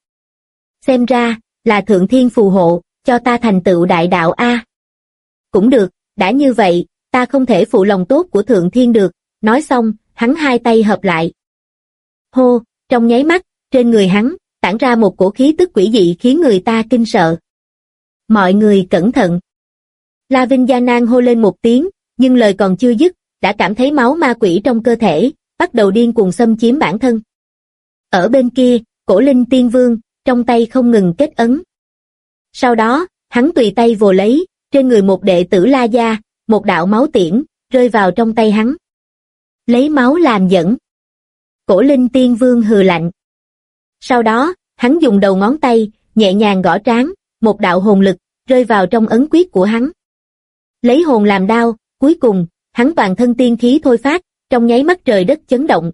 Xem ra, là Thượng Thiên phù hộ, cho ta thành tựu đại đạo a. Cũng được, đã như vậy, ta không thể phụ lòng tốt của Thượng Thiên được, nói xong, hắn hai tay hợp lại. Hô, trong nháy mắt, trên người hắn, tản ra một cổ khí tức quỷ dị khiến người ta kinh sợ. Mọi người cẩn thận. La Vinh gian nan hô lên một tiếng, nhưng lời còn chưa dứt, đã cảm thấy máu ma quỷ trong cơ thể, bắt đầu điên cuồng xâm chiếm bản thân. Ở bên kia, Cổ Linh Tiên Vương, trong tay không ngừng kết ấn. Sau đó, hắn tùy tay vồ lấy, trên người một đệ tử La Gia, một đạo máu tiễn, rơi vào trong tay hắn. Lấy máu làm dẫn. Cổ Linh Tiên Vương hừ lạnh. Sau đó, hắn dùng đầu ngón tay, nhẹ nhàng gõ trán, một đạo hồn lực, rơi vào trong ấn quyết của hắn. Lấy hồn làm đao, cuối cùng, hắn toàn thân tiên khí thôi phát, trong nháy mắt trời đất chấn động.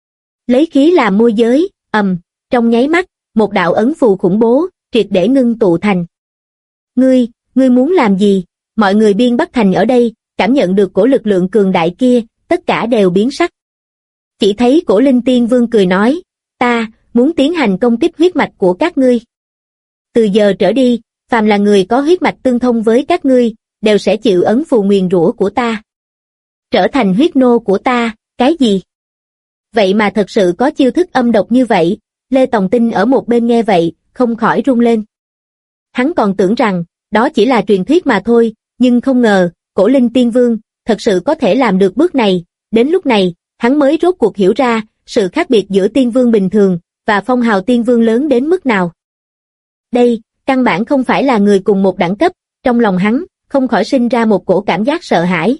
Lấy khí làm môi giới, trong nháy mắt, một đạo ấn phù khủng bố, triệt để ngưng tụ thành. Ngươi muốn làm gì? Mọi người Biên Bắc Thành ở đây, cảm nhận được cổ lực lượng cường đại kia, tất cả đều biến sắc. Chỉ thấy Cổ Linh Tiên Vương cười nói, ta muốn tiến hành công kích huyết mạch của các ngươi. Từ giờ trở đi, phàm là người có huyết mạch tương thông với các ngươi, đều sẽ chịu ấn phù nguyền rủa của ta. Trở thành huyết nô của ta, cái gì? Vậy mà thật sự có chiêu thức âm độc như vậy, Lê Tòng Tinh ở một bên nghe vậy, không khỏi run lên. Hắn còn tưởng rằng, đó chỉ là truyền thuyết mà thôi, nhưng không ngờ, Cổ Linh Tiên Vương, thật sự có thể làm được bước này. Đến lúc này, hắn mới rốt cuộc hiểu ra, sự khác biệt giữa Tiên Vương bình thường, và Phong Hào Tiên Vương lớn đến mức nào. Đây, căn bản không phải là người cùng một đẳng cấp, trong lòng hắn, không khỏi sinh ra một cổ cảm giác sợ hãi.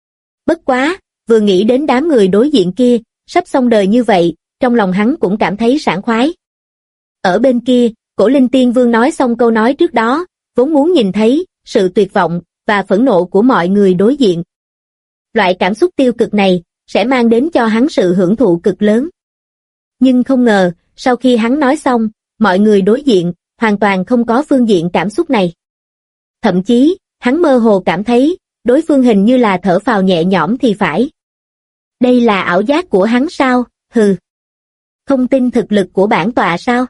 Bất quá, vừa nghĩ đến đám người đối diện kia, sắp xong đời như vậy, trong lòng hắn cũng cảm thấy sảng khoái. Ở bên kia, Cổ Linh Tiên Vương nói xong câu nói trước đó, vốn muốn nhìn thấy sự tuyệt vọng và phẫn nộ của mọi người đối diện. Loại cảm xúc tiêu cực này sẽ mang đến cho hắn sự hưởng thụ cực lớn. Nhưng không ngờ, sau khi hắn nói xong, mọi người đối diện hoàn toàn không có phương diện cảm xúc này. Thậm chí, hắn mơ hồ cảm thấy, đối phương hình như là thở phào nhẹ nhõm thì phải. Đây là ảo giác của hắn sao? Hừ. Không tin thực lực của bản tọa sao?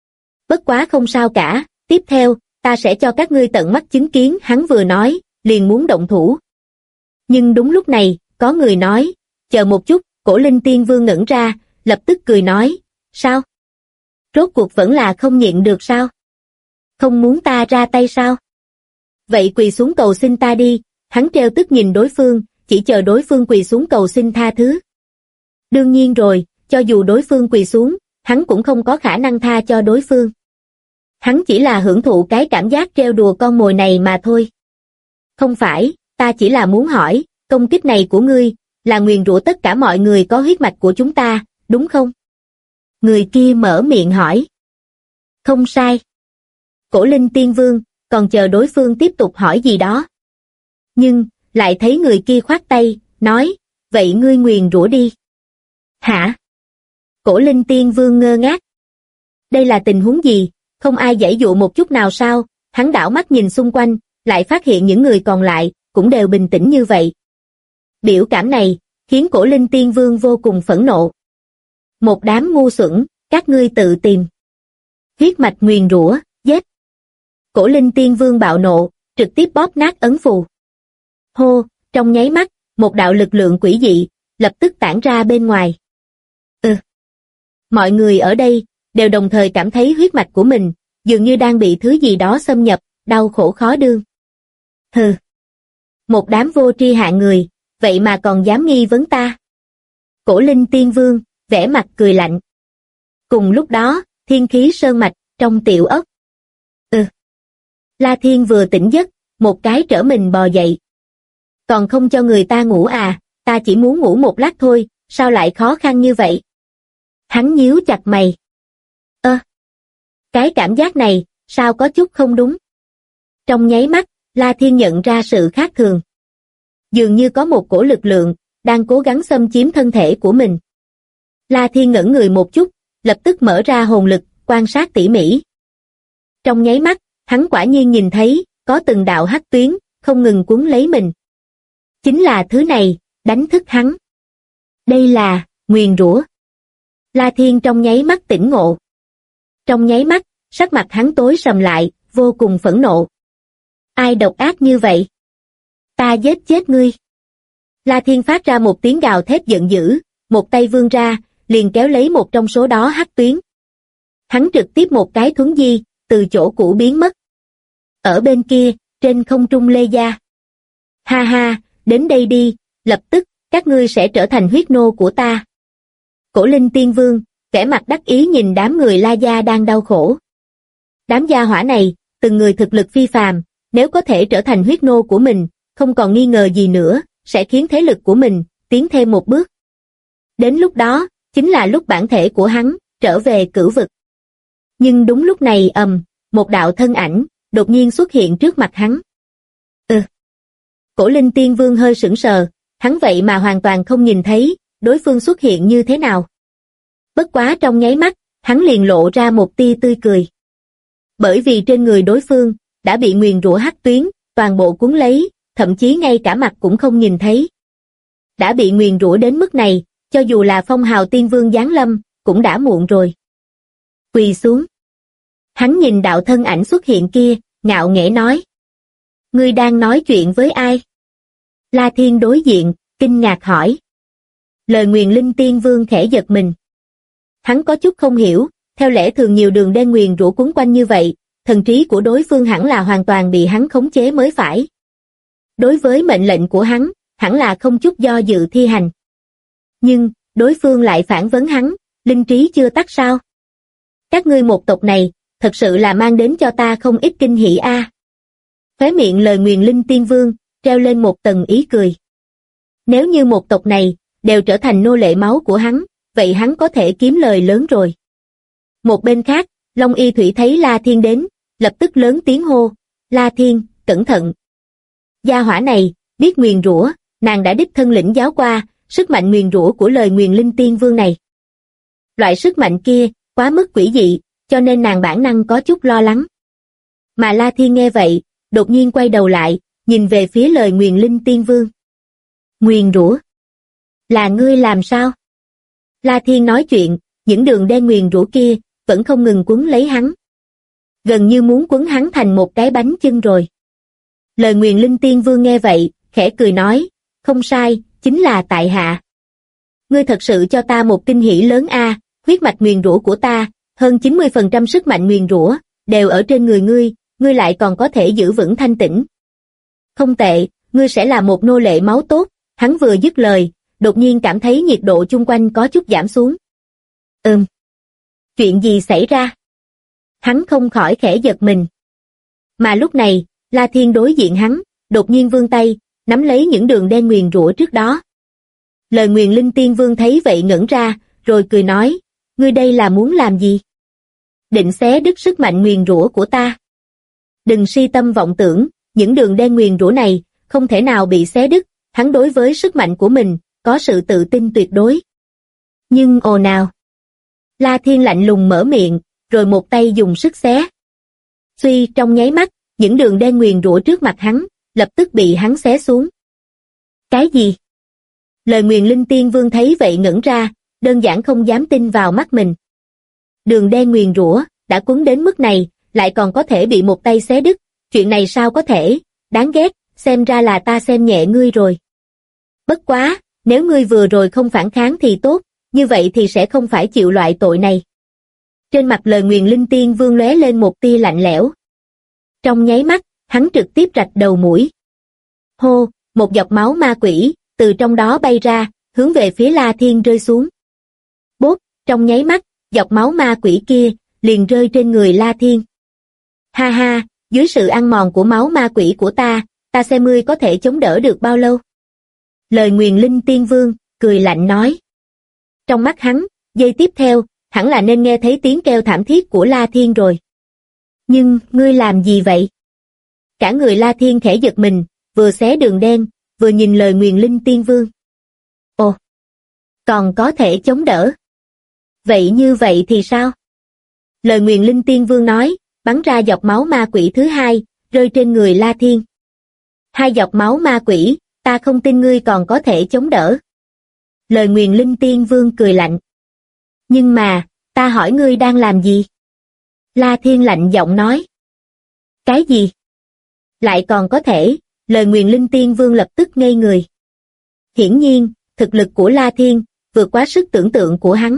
Bất quá không sao cả, tiếp theo, ta sẽ cho các ngươi tận mắt chứng kiến. Hắn vừa nói, liền muốn động thủ. Nhưng đúng lúc này, có người nói, chờ một chút, Cổ Linh Tiên Vương ngẩn ra, lập tức cười nói, sao? Rốt cuộc vẫn là không nhịn được sao? Không muốn ta ra tay sao? Vậy quỳ xuống cầu xin ta đi, hắn trêu tức nhìn đối phương, chỉ chờ đối phương quỳ xuống cầu xin tha thứ. Đương nhiên rồi, cho dù đối phương quỳ xuống, hắn cũng không có khả năng tha cho đối phương. Hắn chỉ là hưởng thụ cái cảm giác trêu đùa con mồi này mà thôi. Không phải, ta chỉ là muốn hỏi, công kích này của ngươi, là nguyền rủa tất cả mọi người có huyết mạch của chúng ta, đúng không? Người kia mở miệng hỏi. Không sai. Cổ Linh Tiên Vương, còn chờ đối phương tiếp tục hỏi gì đó. Nhưng, lại thấy người kia khoát tay, nói, vậy ngươi nguyền rủa đi. Hả? Cổ Linh Tiên Vương ngơ ngác. Đây là tình huống gì, không ai giãy dụa một chút nào sao? Hắn đảo mắt nhìn xung quanh, lại phát hiện những người còn lại, cũng đều bình tĩnh như vậy. Biểu cảm này, khiến Cổ Linh Tiên Vương vô cùng phẫn nộ. Một đám ngu xuẩn, các ngươi tự tìm. Huyết mạch nguyền rủa, giết. Cổ Linh Tiên Vương bạo nộ, trực tiếp bóp nát ấn phù. Hô, trong nháy mắt, một đạo lực lượng quỷ dị, lập tức tản ra bên ngoài. Mọi người ở đây, đều đồng thời cảm thấy huyết mạch của mình, dường như đang bị thứ gì đó xâm nhập, đau khổ khó đương. Hừ. Một đám vô tri hạng người, vậy mà còn dám nghi vấn ta. Cổ Linh Tiên Vương, vẻ mặt cười lạnh. Cùng lúc đó, thiên khí sơn mạch, trong tiểu ốc. La Thiên vừa tỉnh giấc, một cái trở mình bò dậy. Còn không cho người ta ngủ à, ta chỉ muốn ngủ một lát thôi, sao lại khó khăn như vậy? Hắn nhíu chặt mày. Cái cảm giác này, sao có chút không đúng? Trong nháy mắt, La Thiên nhận ra sự khác thường. Dường như có một cổ lực lượng, đang cố gắng xâm chiếm thân thể của mình. La Thiên ngẩn người một chút, lập tức mở ra hồn lực, quan sát tỉ mỉ. Trong nháy mắt, hắn quả nhiên nhìn thấy, có từng đạo hắc tuyến, không ngừng cuốn lấy mình. Chính là thứ này, đánh thức hắn. Đây là, nguyền rủa. La Thiên trong nháy mắt tỉnh ngộ. Trong nháy mắt, sắc mặt hắn tối sầm lại, vô cùng phẫn nộ. Ai độc ác như vậy? Ta giết chết ngươi. La Thiên phát ra một tiếng gào thét giận dữ, một tay vươn ra, liền kéo lấy một trong số đó hắc tuyến. Hắn trực tiếp một cái thuấn di, từ chỗ cũ biến mất. Ở bên kia, trên không trung lê gia. Ha ha, đến đây đi, lập tức, các ngươi sẽ trở thành huyết nô của ta. Cổ Linh Tiên Vương, vẻ mặt đắc ý nhìn đám người La Gia đang đau khổ. Đám gia hỏa này, từng người thực lực phi phàm, nếu có thể trở thành huyết nô của mình, không còn nghi ngờ gì nữa, sẽ khiến thế lực của mình tiến thêm một bước. Đến lúc đó, chính là lúc bản thể của hắn trở về cửu vực. Nhưng đúng lúc này một đạo thân ảnh đột nhiên xuất hiện trước mặt hắn. Cổ Linh Tiên Vương hơi sững sờ, hắn vậy mà hoàn toàn không nhìn thấy đối phương xuất hiện như thế nào. Bất quá trong nháy mắt, hắn liền lộ ra một tia tươi cười. Bởi vì trên người đối phương đã bị nguyền rủa hắc tuyến, toàn bộ cuốn lấy, thậm chí ngay cả mặt cũng không nhìn thấy. Đã bị nguyền rủa đến mức này, cho dù là Phong Hào Tiên Vương giáng lâm, cũng đã muộn rồi. Quỳ xuống. Hắn nhìn đạo thân ảnh xuất hiện kia, ngạo nghễ nói. Ngươi đang nói chuyện với ai? La Thiên đối diện, kinh ngạc hỏi. Lời Nguyền Linh Tiên Vương khẽ giật mình. Hắn có chút không hiểu, theo lẽ thường nhiều đường đen nguyền rủa quấn quanh như vậy, thần trí của đối phương hẳn là hoàn toàn bị hắn khống chế mới phải. Đối với mệnh lệnh của hắn, hẳn là không chút do dự thi hành. Nhưng, đối phương lại phản vấn hắn, linh trí chưa tắt sao? Các ngươi một tộc này, thật sự là mang đến cho ta không ít kinh hỉ a. Khóe miệng lời Nguyền Linh Tiên Vương, treo lên một tầng ý cười. Nếu như một tộc này, đều trở thành nô lệ máu của hắn, vậy hắn có thể kiếm lời lớn rồi. Một bên khác, Long Y Thủy thấy La Thiên đến, lập tức lớn tiếng hô, La Thiên, cẩn thận. Gia hỏa này, biết nguyền rủa, nàng đã đích thân lĩnh giáo qua, sức mạnh nguyền rủa của lời Nguyền Linh Tiên Vương này. Loại sức mạnh kia, quá mức quỷ dị, cho nên nàng bản năng có chút lo lắng. Mà La Thiên nghe vậy, đột nhiên quay đầu lại, nhìn về phía lời Nguyền Linh Tiên Vương. Nguyền rủa? Là ngươi làm sao? La Thiên nói chuyện, những đường đen nguyền rủa kia, vẫn không ngừng quấn lấy hắn. Gần như muốn quấn hắn thành một cái bánh chưng rồi. Lời Nguyền Linh Tiên Vương nghe vậy, khẽ cười nói, không sai, chính là tại hạ. ngươi thật sự cho ta một kinh hỉ lớn a, huyết mạch nguyền rủa của ta, hơn 90% sức mạnh nguyền rủa đều ở trên người ngươi lại còn có thể giữ vững thanh tĩnh. Không tệ, ngươi sẽ là một nô lệ máu tốt. Hắn vừa dứt lời, đột nhiên cảm thấy nhiệt độ chung quanh có chút giảm xuống. Chuyện gì xảy ra? Hắn không khỏi khẽ giật mình. Mà lúc này, La Thiên đối diện hắn, đột nhiên vươn tay, nắm lấy những đường đen nguyền rủa trước đó. Lời Nguyền Linh Tiên Vương thấy vậy ngẩn ra, rồi cười nói, ngươi đây là muốn làm gì? Định xé đứt sức mạnh nguyền rủa của ta. Đừng si tâm vọng tưởng, những đường đen nguyền rủa này không thể nào bị xé đứt, hắn đối với sức mạnh của mình có sự tự tin tuyệt đối. Nhưng ồ nào. La Thiên lạnh lùng mở miệng, rồi một tay dùng sức xé. Suy trong nháy mắt, những đường đen nguyền rủa trước mặt hắn, lập tức bị hắn xé xuống. Cái gì? Lời Nguyền Linh Tiên Vương thấy vậy ngẩn ra, đơn giản không dám tin vào mắt mình. Đường đen nguyền rủa đã cuốn đến mức này, lại còn có thể bị một tay xé đứt, chuyện này sao có thể, đáng ghét, xem ra là ta xem nhẹ ngươi rồi. Bất quá, nếu ngươi vừa rồi không phản kháng thì tốt, như vậy thì sẽ không phải chịu loại tội này. Trên mặt Lời Nguyền Linh Tiên Vương lóe lên một tia lạnh lẽo. Trong nháy mắt, hắn trực tiếp rạch đầu mũi. Hô, một giọt máu ma quỷ từ trong đó bay ra, hướng về phía La Thiên rơi xuống. Bốp, trong nháy mắt, giọt máu ma quỷ kia liền rơi trên người La Thiên. Ha ha, dưới sự ăn mòn của máu ma quỷ của ta xem ngươi có thể chống đỡ được bao lâu. Lời Nguyền Linh Tiên Vương cười lạnh nói. Trong mắt hắn, giây tiếp theo, hẳn là nên nghe thấy tiếng kêu thảm thiết của La Thiên rồi. Nhưng, ngươi làm gì vậy? Cả người La Thiên khẽ giật mình, vừa xé đường đen, vừa nhìn Lời Nguyền Linh Tiên Vương. Ồ, còn có thể chống đỡ. Vậy như vậy thì sao? Lời Nguyền Linh Tiên Vương nói, bắn ra giọt máu ma quỷ thứ hai, rơi trên người La Thiên. Hai giọt máu ma quỷ, ta không tin ngươi còn có thể chống đỡ. Lời Nguyền Linh Tiên Vương cười lạnh. Nhưng mà, ta hỏi ngươi đang làm gì? La Thiên lạnh giọng nói. Cái gì? Lại còn có thể, Lời Nguyền Linh Tiên Vương lập tức ngây người. Hiển nhiên, thực lực của La Thiên vượt quá sức tưởng tượng của hắn.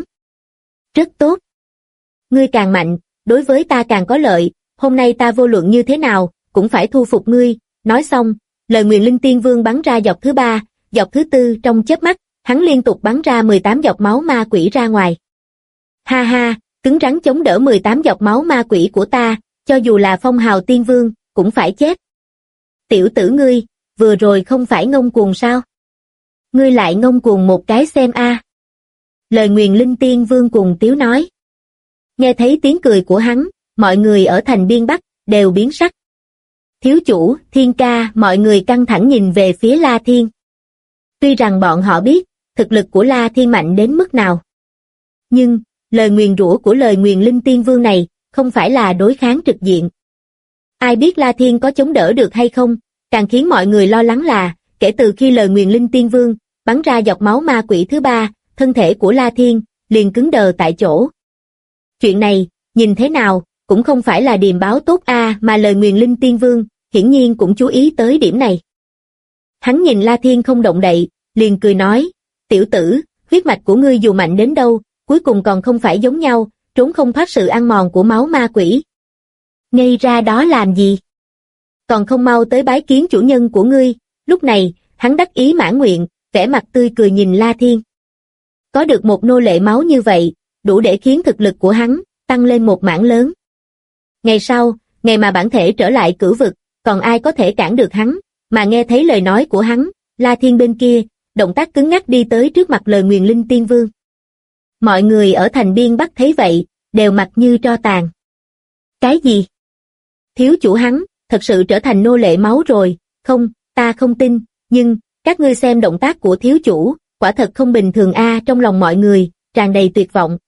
Rất tốt. Ngươi càng mạnh, đối với ta càng có lợi, hôm nay ta vô luận như thế nào, cũng phải thu phục ngươi. Nói xong, Lời Nguyền Linh Tiên Vương bắn ra giọt thứ ba, giọt thứ tư trong chớp mắt, hắn liên tục bắn ra 18 giọt máu ma quỷ ra ngoài. Ha ha, cứng rắn chống đỡ 18 giọt máu ma quỷ của ta, cho dù là Phong Hào Tiên Vương, cũng phải chết. Tiểu tử ngươi, vừa rồi không phải ngông cuồng sao? Ngươi lại ngông cuồng một cái xem a. Lời Nguyền Linh Tiên Vương cùng tiếu nói. Nghe thấy tiếng cười của hắn, mọi người ở thành Biên Bắc đều biến sắc. Thiếu chủ, Thiên ca, mọi người căng thẳng nhìn về phía La Thiên. Tuy rằng bọn họ biết, thực lực của La Thiên mạnh đến mức nào. Nhưng, lời nguyền rủa của Lời Nguyền Linh Tiên Vương này, không phải là đối kháng trực diện. Ai biết La Thiên có chống đỡ được hay không, càng khiến mọi người lo lắng là, kể từ khi Lời Nguyền Linh Tiên Vương bắn ra giọt máu ma quỷ thứ ba, thân thể của La Thiên liền cứng đờ tại chỗ. Chuyện này, nhìn thế nào, cũng không phải là điềm báo tốt mà Lời Nguyền Linh Tiên Vương hiển nhiên cũng chú ý tới điểm này. Hắn nhìn La Thiên không động đậy, liền cười nói, tiểu tử, huyết mạch của ngươi dù mạnh đến đâu, cuối cùng còn không phải giống nhau, trốn không thoát sự ăn mòn của máu ma quỷ. Ngây ra đó làm gì? Còn không mau tới bái kiến chủ nhân của ngươi. Lúc này, hắn đắc ý mãn nguyện, vẻ mặt tươi cười nhìn La Thiên. Có được một nô lệ máu như vậy, đủ để khiến thực lực của hắn tăng lên một mảng lớn. Ngày sau, ngày mà bản thể trở lại cửu vực, còn ai có thể cản được hắn, mà nghe thấy lời nói của hắn, La Thiên bên kia, động tác cứng ngắc đi tới trước mặt Lời Nguyền Linh Tiên Vương. Mọi người ở thành Biên Bắc thấy vậy, đều mặt như tro tàn. Cái gì? Thiếu chủ hắn, thật sự trở thành nô lệ máu rồi, không, ta không tin, nhưng, các ngươi xem động tác của thiếu chủ, quả thật không bình thường trong lòng mọi người, tràn đầy tuyệt vọng.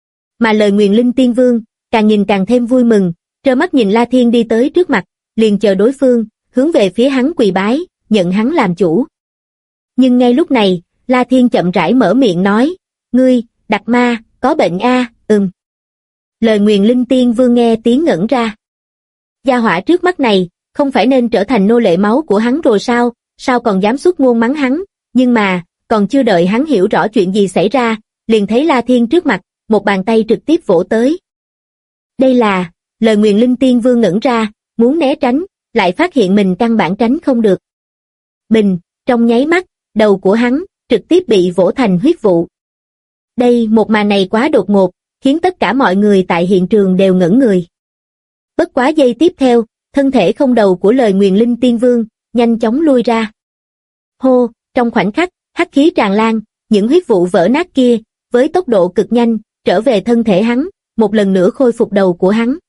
Mà Lời Nguyền Linh Tiên Vương, càng nhìn càng thêm vui mừng, trơ mắt nhìn La Thiên đi tới trước mặt, liền chờ đối phương, hướng về phía hắn quỳ bái, nhận hắn làm chủ. Nhưng ngay lúc này, La Thiên chậm rãi mở miệng nói, ngươi, Đạt Ma, có bệnh Lời Nguyền Linh Tiên Vương nghe tiếng ngẩn ra. Gia hỏa trước mắt này, không phải nên trở thành nô lệ máu của hắn rồi sao, sao còn dám xuất ngôn mắng hắn, nhưng mà, còn chưa đợi hắn hiểu rõ chuyện gì xảy ra, liền thấy La Thiên trước mặt, một bàn tay trực tiếp vỗ tới. Đây là, lời nguyền linh tiên vương ngẩn ra, muốn né tránh, lại phát hiện mình căn bản tránh không được. Bình, trong nháy mắt, đầu của hắn, trực tiếp bị vỗ thành huyết vụ. Đây, một màn này quá đột ngột, khiến tất cả mọi người tại hiện trường đều ngẩn người. Bất quá giây tiếp theo, thân thể không đầu của lời nguyền linh tiên vương, nhanh chóng lui ra. Hô, trong khoảnh khắc, hắc khí tràn lan, những huyết vụ vỡ nát kia, với tốc độ cực nhanh, trở về thân thể hắn, một lần nữa khôi phục đầu của hắn.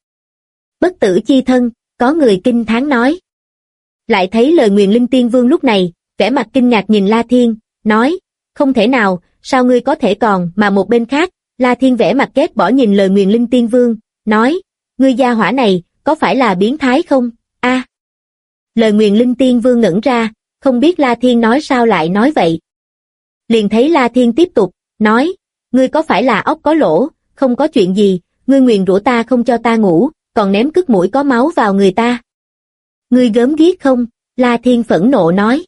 Bất tử chi thân, có người kinh thán nói. Lại thấy lời nguyền linh tiên vương lúc này, vẻ mặt kinh ngạc nhìn La Thiên, nói, không thể nào, sao ngươi có thể còn, mà một bên khác, La Thiên vẻ mặt ghét bỏ nhìn lời nguyền linh tiên vương, nói, ngươi gia hỏa này, có phải là biến thái không, a? Lời nguyền linh tiên vương ngẩn ra, không biết La Thiên nói sao lại nói vậy. Liền thấy La Thiên tiếp tục, nói, ngươi có phải là ốc có lỗ, không có chuyện gì, ngươi nguyền rủa ta không cho ta ngủ, còn ném cứt mũi có máu vào người ta. Ngươi gớm ghiếc không? La Thiên phẫn nộ nói.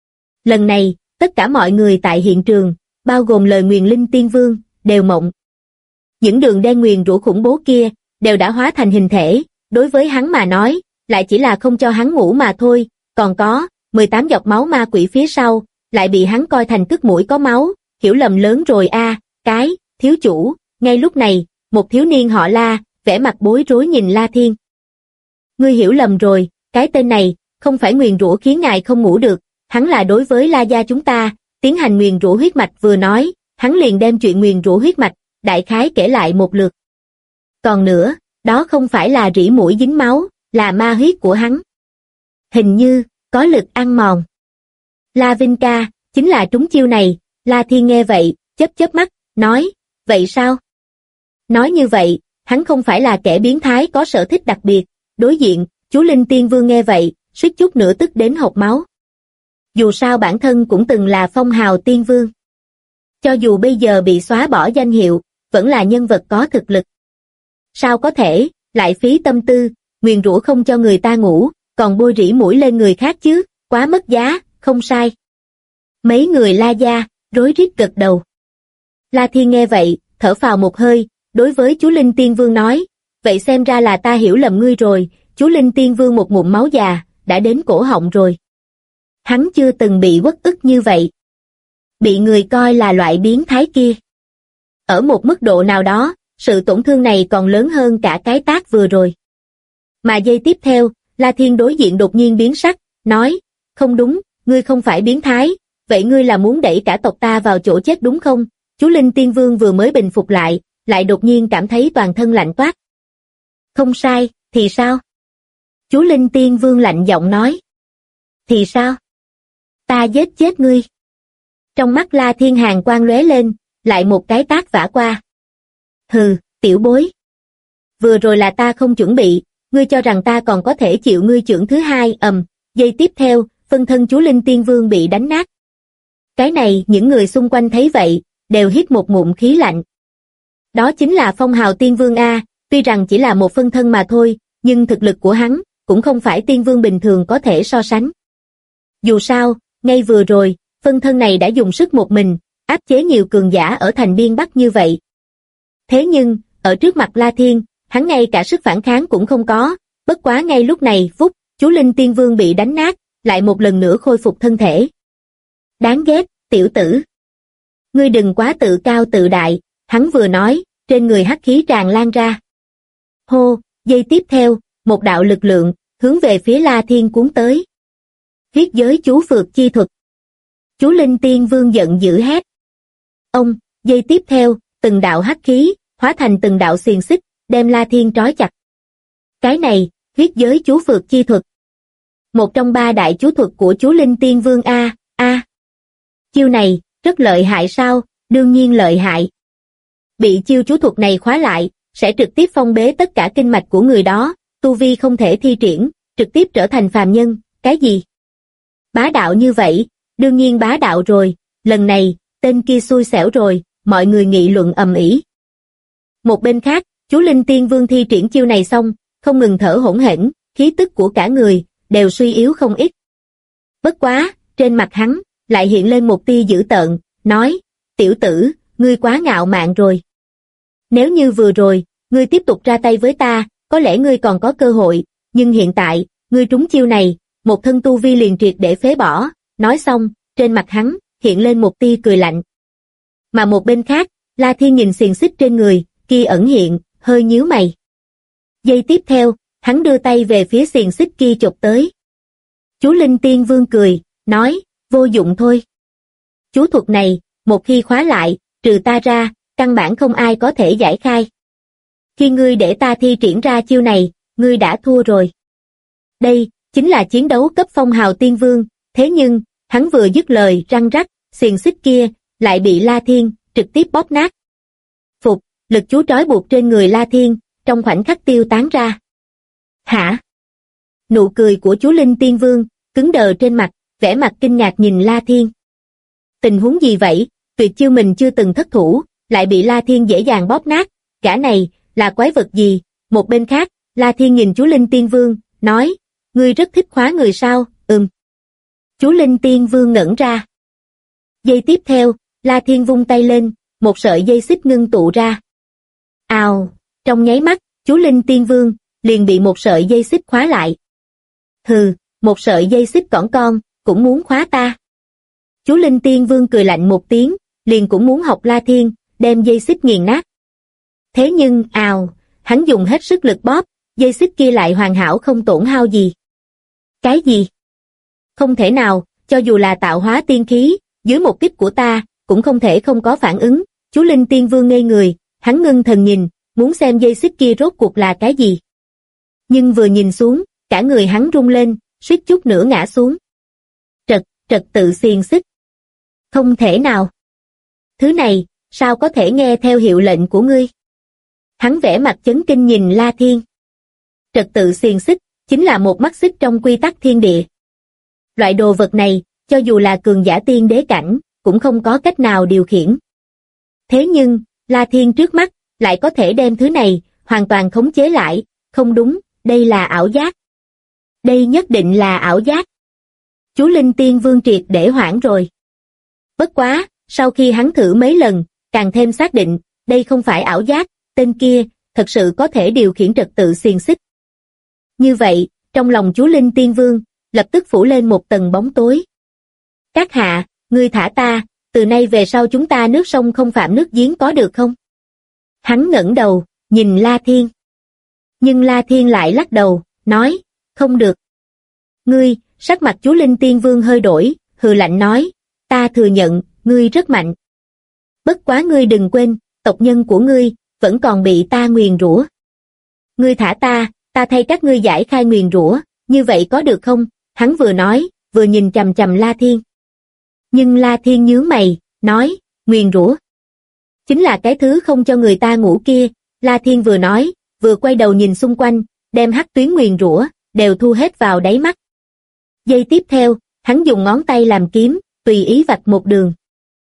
Lần này, tất cả mọi người tại hiện trường, bao gồm lời nguyền linh tiên vương, đều mộng. Những đường đen nguyền rủa khủng bố kia, đều đã hóa thành hình thể, đối với hắn mà nói, lại chỉ là không cho hắn ngủ mà thôi, còn có, 18 giọt máu ma quỷ phía sau, lại bị hắn coi thành cứt mũi có máu, hiểu lầm lớn rồi a, cái, thiếu chủ, ngay lúc này, một thiếu niên họ La, vẻ mặt bối rối nhìn La Thiên. Ngươi hiểu lầm rồi, cái tên này, không phải nguyền rủa khiến ngài không ngủ được, hắn là đối với La gia chúng ta, tiến hành nguyền rủa huyết mạch vừa nói, hắn liền đem chuyện nguyền rủa huyết mạch, đại khái kể lại một lượt. Còn nữa, đó không phải là rỉ mũi dính máu, là ma huyết của hắn. Hình như, có lực ăn mòn. La Vinh ca, chính là trúng chiêu này, La Thiên nghe vậy, chớp chớp mắt, nói, vậy sao? Nói như vậy, hắn không phải là kẻ biến thái có sở thích đặc biệt, đối diện, chú Linh Tiên Vương nghe vậy, suýt chút nữa tức đến hộc máu. Dù sao bản thân cũng từng là phong hào tiên vương. Cho dù bây giờ bị xóa bỏ danh hiệu, vẫn là nhân vật có thực lực. Sao có thể, lại phí tâm tư, nguyền rủa không cho người ta ngủ, còn bôi rỉ mũi lên người khác chứ, quá mất giá, không sai. Mấy người La gia, rối rít gật đầu. La Thiên nghe vậy, thở phào một hơi, đối với chú Linh Tiên Vương nói, vậy xem ra là ta hiểu lầm ngươi rồi, chú Linh Tiên Vương một ngụm máu già, đã đến cổ họng rồi. Hắn chưa từng bị uất ức như vậy. Bị người coi là loại biến thái kia. Ở một mức độ nào đó, sự tổn thương này còn lớn hơn cả cái tát vừa rồi. Mà giây tiếp theo, La Thiên đối diện đột nhiên biến sắc, nói, không đúng, ngươi không phải biến thái, vậy ngươi là muốn đẩy cả tộc ta vào chỗ chết đúng không? Chú Linh Tiên Vương vừa mới bình phục lại đột nhiên cảm thấy toàn thân lạnh toát. Không sai, thì sao? Chú Linh Tiên Vương lạnh giọng nói. Thì sao? Ta giết chết ngươi. Trong mắt La Thiên hàn quang lóe lên, lại một cái tát vả qua. Hừ, tiểu bối. Vừa rồi là ta không chuẩn bị, ngươi cho rằng ta còn có thể chịu ngươi chưởng thứ hai, giây tiếp theo, phân thân chú Linh Tiên Vương bị đánh nát. Cái này, những người xung quanh thấy vậy, đều hít một ngụm khí lạnh. Đó chính là phong hào tiên vương a, tuy rằng chỉ là một phân thân mà thôi, nhưng thực lực của hắn, cũng không phải tiên vương bình thường có thể so sánh. Dù sao, ngay vừa rồi, phân thân này đã dùng sức một mình, áp chế nhiều cường giả ở thành biên Bắc như vậy. Thế nhưng, ở trước mặt La Thiên, hắn ngay cả sức phản kháng cũng không có, bất quá ngay lúc này, vút, chú Linh Tiên Vương bị đánh nát, lại một lần nữa khôi phục thân thể. Đáng ghét, tiểu tử. Ngươi đừng quá tự cao tự đại, hắn vừa nói, trên người hắc khí tràn lan ra. Hô, giây tiếp theo, một đạo lực lượng, hướng về phía La Thiên cuốn tới. Huyết giới chú phược chi thuật. Chú Linh Tiên Vương giận dữ hét. Ông, giây tiếp theo, từng đạo hắc khí, hóa thành từng đạo xiềng xích, đem La Thiên trói chặt. Cái này, huyết giới chú phược chi thuật. Một trong ba đại chú thuật của chú Linh Tiên Vương a. Chiêu này, rất lợi hại sao? Đương nhiên lợi hại. Bị chiêu chú thuật này khóa lại, sẽ trực tiếp phong bế tất cả kinh mạch của người đó, tu vi không thể thi triển, trực tiếp trở thành phàm nhân, cái gì? Bá đạo như vậy, đương nhiên bá đạo rồi, lần này, tên kia xui xẻo rồi, mọi người nghị luận ầm ĩ. Một bên khác, chú Linh Tiên Vương thi triển chiêu này xong, không ngừng thở hổn hển, khí tức của cả người, đều suy yếu không ít. Bất quá, trên mặt hắn, lại hiện lên một tia dữ tợn, nói, tiểu tử, ngươi quá ngạo mạn rồi. Nếu như vừa rồi, ngươi tiếp tục ra tay với ta, có lẽ ngươi còn có cơ hội, nhưng hiện tại, ngươi trúng chiêu này, một thân tu vi liền triệt để phế bỏ. Nói xong, trên mặt hắn, hiện lên một tia cười lạnh. Mà một bên khác, La Thiên nhìn xiềng xích trên người, kia ẩn hiện, hơi nhíu mày. Giây tiếp theo, hắn đưa tay về phía xiềng xích kia chộp tới. Chú Linh Tiên Vương cười, nói, vô dụng thôi. Chú thuật này, một khi khóa lại, trừ ta ra, căn bản không ai có thể giải khai. Khi ngươi để ta thi triển ra chiêu này, ngươi đã thua rồi. Đây, chính là chiến đấu cấp phong hào tiên vương, thế nhưng, hắn vừa dứt lời răng rắc, xiềng xích kia, lại bị La Thiên, trực tiếp bóp nát. Phục, lực chú trói buộc trên người La Thiên, trong khoảnh khắc tiêu tán ra. Hả? Nụ cười của chú Linh Tiên Vương, cứng đờ trên mặt, vẻ mặt kinh ngạc nhìn La Thiên. Tình huống gì vậy, tuyệt chiêu mình chưa từng thất thủ, lại bị La Thiên dễ dàng bóp nát, gã này, là quái vật gì? Một bên khác, La Thiên nhìn chú Linh Tiên Vương, nói, ngươi rất thích khóa người sao? Chú Linh Tiên Vương ngẩn ra. Giây tiếp theo, La Thiên vung tay lên, một sợi dây xích ngưng tụ ra. Ào, trong nháy mắt, chú Linh Tiên Vương liền bị một sợi dây xích khóa lại. Hừ, một sợi dây xích cỏn con, cũng muốn khóa ta. Chú Linh Tiên Vương cười lạnh một tiếng, liền cũng muốn học La Thiên, đem dây xích nghiền nát. Thế nhưng, hắn dùng hết sức lực bóp, dây xích kia lại hoàn hảo không tổn hao gì. Cái gì? Không thể nào, cho dù là tạo hóa tiên khí, dưới một kích của ta, cũng không thể không có phản ứng. Chú Linh Tiên Vương ngây người, hắn ngưng thần nhìn, muốn xem dây xích kia rốt cuộc là cái gì. Nhưng vừa nhìn xuống, cả người hắn rung lên, suýt chút nữa ngã xuống. Trật tự xiềng xích. Không thể nào. Thứ này, sao có thể nghe theo hiệu lệnh của ngươi? Hắn vẻ mặt chấn kinh nhìn La Thiên. Trật tự xiềng xích, chính là một mắt xích trong quy tắc thiên địa. Loại đồ vật này, cho dù là cường giả tiên đế cảnh, cũng không có cách nào điều khiển. Thế nhưng, La Thiên trước mắt, lại có thể đem thứ này, hoàn toàn khống chế lại, không đúng, đây là ảo giác. Đây nhất định là ảo giác. Chú Linh Tiên Vương triệt để hoảng rồi. Bất quá, sau khi hắn thử mấy lần, càng thêm xác định, đây không phải ảo giác, tên kia, thật sự có thể điều khiển trật tự xiềng xích. Như vậy, trong lòng chú Linh Tiên Vương, lập tức phủ lên một tầng bóng tối. Các hạ, ngươi thả ta, từ nay về sau chúng ta nước sông không phạm nước giếng có được không? Hắn ngẩng đầu, nhìn La Thiên. Nhưng La Thiên lại lắc đầu, nói, không được. Ngươi, sắc mặt chú Linh Tiên Vương hơi đổi, hừ lạnh nói, ta thừa nhận, ngươi rất mạnh. Bất quá ngươi đừng quên, tộc nhân của ngươi, vẫn còn bị ta nguyền rủa. Ngươi thả ta, ta thay các ngươi giải khai nguyền rủa, như vậy có được không? Hắn vừa nói, vừa nhìn chằm chằm La Thiên. Nhưng La Thiên nhướng mày, nói, nguyền rủa. Chính là cái thứ không cho người ta ngủ kia. La Thiên vừa nói, vừa quay đầu nhìn xung quanh, đem hắc tuyến nguyền rủa, đều thu hết vào đáy mắt. Giây tiếp theo, hắn dùng ngón tay làm kiếm, tùy ý vạch một đường.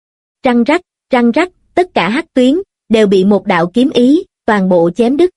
Răng rắc, tất cả hắc tuyến, đều bị một đạo kiếm ý, toàn bộ chém đứt.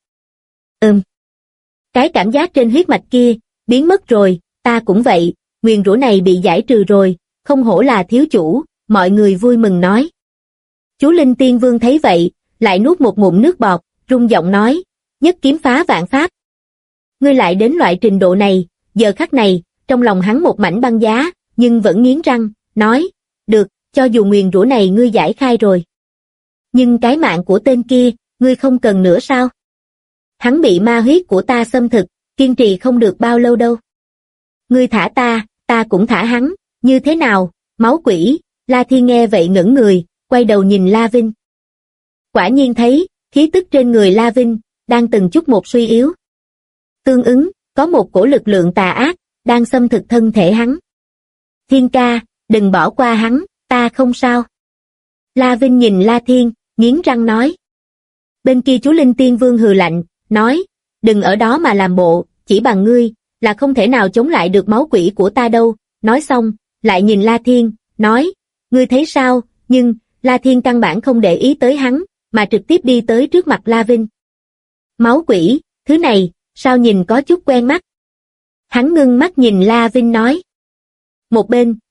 Cái cảm giác trên huyết mạch kia, biến mất rồi, ta cũng vậy, nguyền rủa này bị giải trừ rồi, không hổ là thiếu chủ, mọi người vui mừng nói. Chú Linh Tiên Vương thấy vậy, lại nuốt một ngụm nước bọt, rung giọng nói, nhất kiếm phá vạn pháp. Ngươi lại đến loại trình độ này, giờ khắc này, trong lòng hắn một mảnh băng giá, nhưng vẫn nghiến răng, nói, được, cho dù nguyền rủa này ngươi giải khai rồi. Nhưng cái mạng của tên kia, ngươi không cần nữa sao? Hắn bị ma huyết của ta xâm thực, kiên trì không được bao lâu đâu. Ngươi thả ta cũng thả hắn, như thế nào, máu quỷ? La Thiên nghe vậy ngẩn người, quay đầu nhìn La Vinh. Quả nhiên thấy, khí tức trên người La Vinh, đang từng chút một suy yếu. Tương ứng, có một cổ lực lượng tà ác, đang xâm thực thân thể hắn. Thiên ca, đừng bỏ qua hắn, ta không sao. La Vinh nhìn La Thiên, nghiến răng nói. Bên kia chú Linh Tiên Vương hừ lạnh, nói, đừng ở đó mà làm bộ, chỉ bằng ngươi, là không thể nào chống lại được máu quỷ của ta đâu. Nói xong, lại nhìn La Thiên, nói, ngươi thấy sao? Nhưng, La Thiên căn bản không để ý tới hắn, mà trực tiếp đi tới trước mặt La Vinh. Máu quỷ, thứ này, sao nhìn có chút quen mắt? Hắn ngưng mắt nhìn La Vinh nói. Một bên,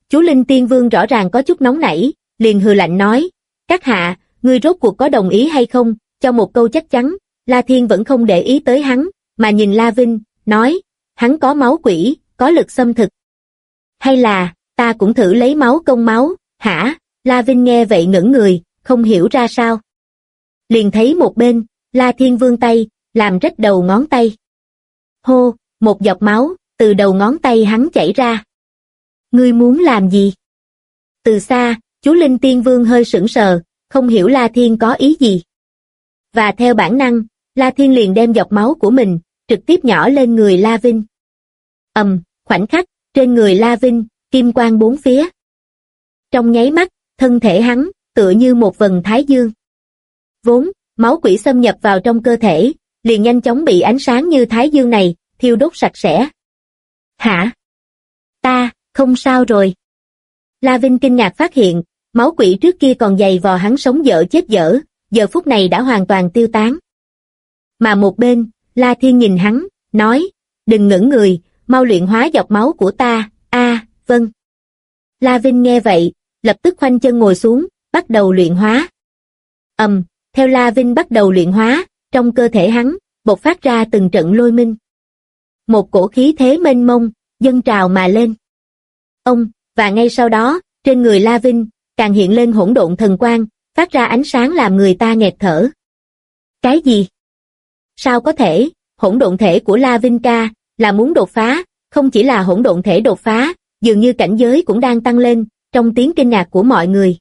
Chú Linh Tiên Vương rõ ràng có chút nóng nảy, liền hừ lạnh nói, các hạ, ngươi rốt cuộc có đồng ý hay không, cho một câu chắc chắn. La Thiên vẫn không để ý tới hắn, mà nhìn La Vinh, nói, hắn có máu quỷ, có lực xâm thực. Hay là, ta cũng thử lấy máu công máu, hả? La Vinh nghe vậy ngẩn người, không hiểu ra sao. Liền thấy một bên, La Thiên vươn tay, làm rách đầu ngón tay. Hô, một giọt máu, từ đầu ngón tay hắn chảy ra. Ngươi muốn làm gì? Từ xa, chú Linh Tiên Vương hơi sững sờ, không hiểu La Thiên có ý gì. Và theo bản năng, La Thiên liền đem giọt máu của mình, trực tiếp nhỏ lên người La Vinh. Khoảnh khắc, trên người La Vinh, kim quang bốn phía. Trong nháy mắt, thân thể hắn, tựa như một vầng thái dương. Vốn, máu quỷ xâm nhập vào trong cơ thể, liền nhanh chóng bị ánh sáng như thái dương này, thiêu đốt sạch sẽ. Hả? Ta, không sao rồi. La Vinh kinh ngạc phát hiện, máu quỷ trước kia còn dày vò hắn sống dở chết dở, giờ phút này đã hoàn toàn tiêu tán. Mà một bên, La Thiên nhìn hắn, nói, đừng ngẩn người, mau luyện hóa giọt máu của ta, vâng. La Vinh nghe vậy, lập tức khoanh chân ngồi xuống, bắt đầu luyện hóa. Theo La Vinh bắt đầu luyện hóa, trong cơ thể hắn, bộc phát ra từng trận lôi minh. Một cổ khí thế mênh mông, dâng trào mà lên. Và ngay sau đó, trên người La Vinh, càng hiện lên hỗn độn thần quang, phát ra ánh sáng làm người ta nghẹt thở. Cái gì? Sao có thể, hỗn độn thể của La Vinh ca, là muốn đột phá, không chỉ là hỗn độn thể đột phá, dường như cảnh giới cũng đang tăng lên, trong tiếng kinh ngạc của mọi người.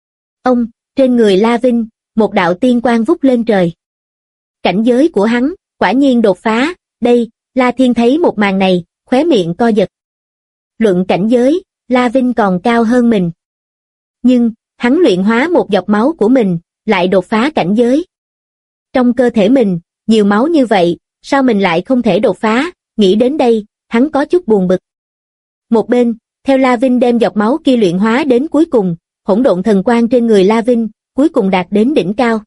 Trên người La Vinh, một đạo tiên quang vút lên trời. Cảnh giới của hắn, quả nhiên đột phá, đây, La Thiên thấy một màn này, khóe miệng co giật. Luận cảnh giới, La Vinh còn cao hơn mình. Nhưng, hắn luyện hóa một giọt máu của mình, lại đột phá cảnh giới. Trong cơ thể mình, nhiều máu như vậy, sao mình lại không thể đột phá, nghĩ đến đây, hắn có chút buồn bực. Một bên, theo La Vinh đem giọt máu kia luyện hóa đến cuối cùng, hỗn độn thần quang trên người La Vinh, cuối cùng đạt đến đỉnh cao.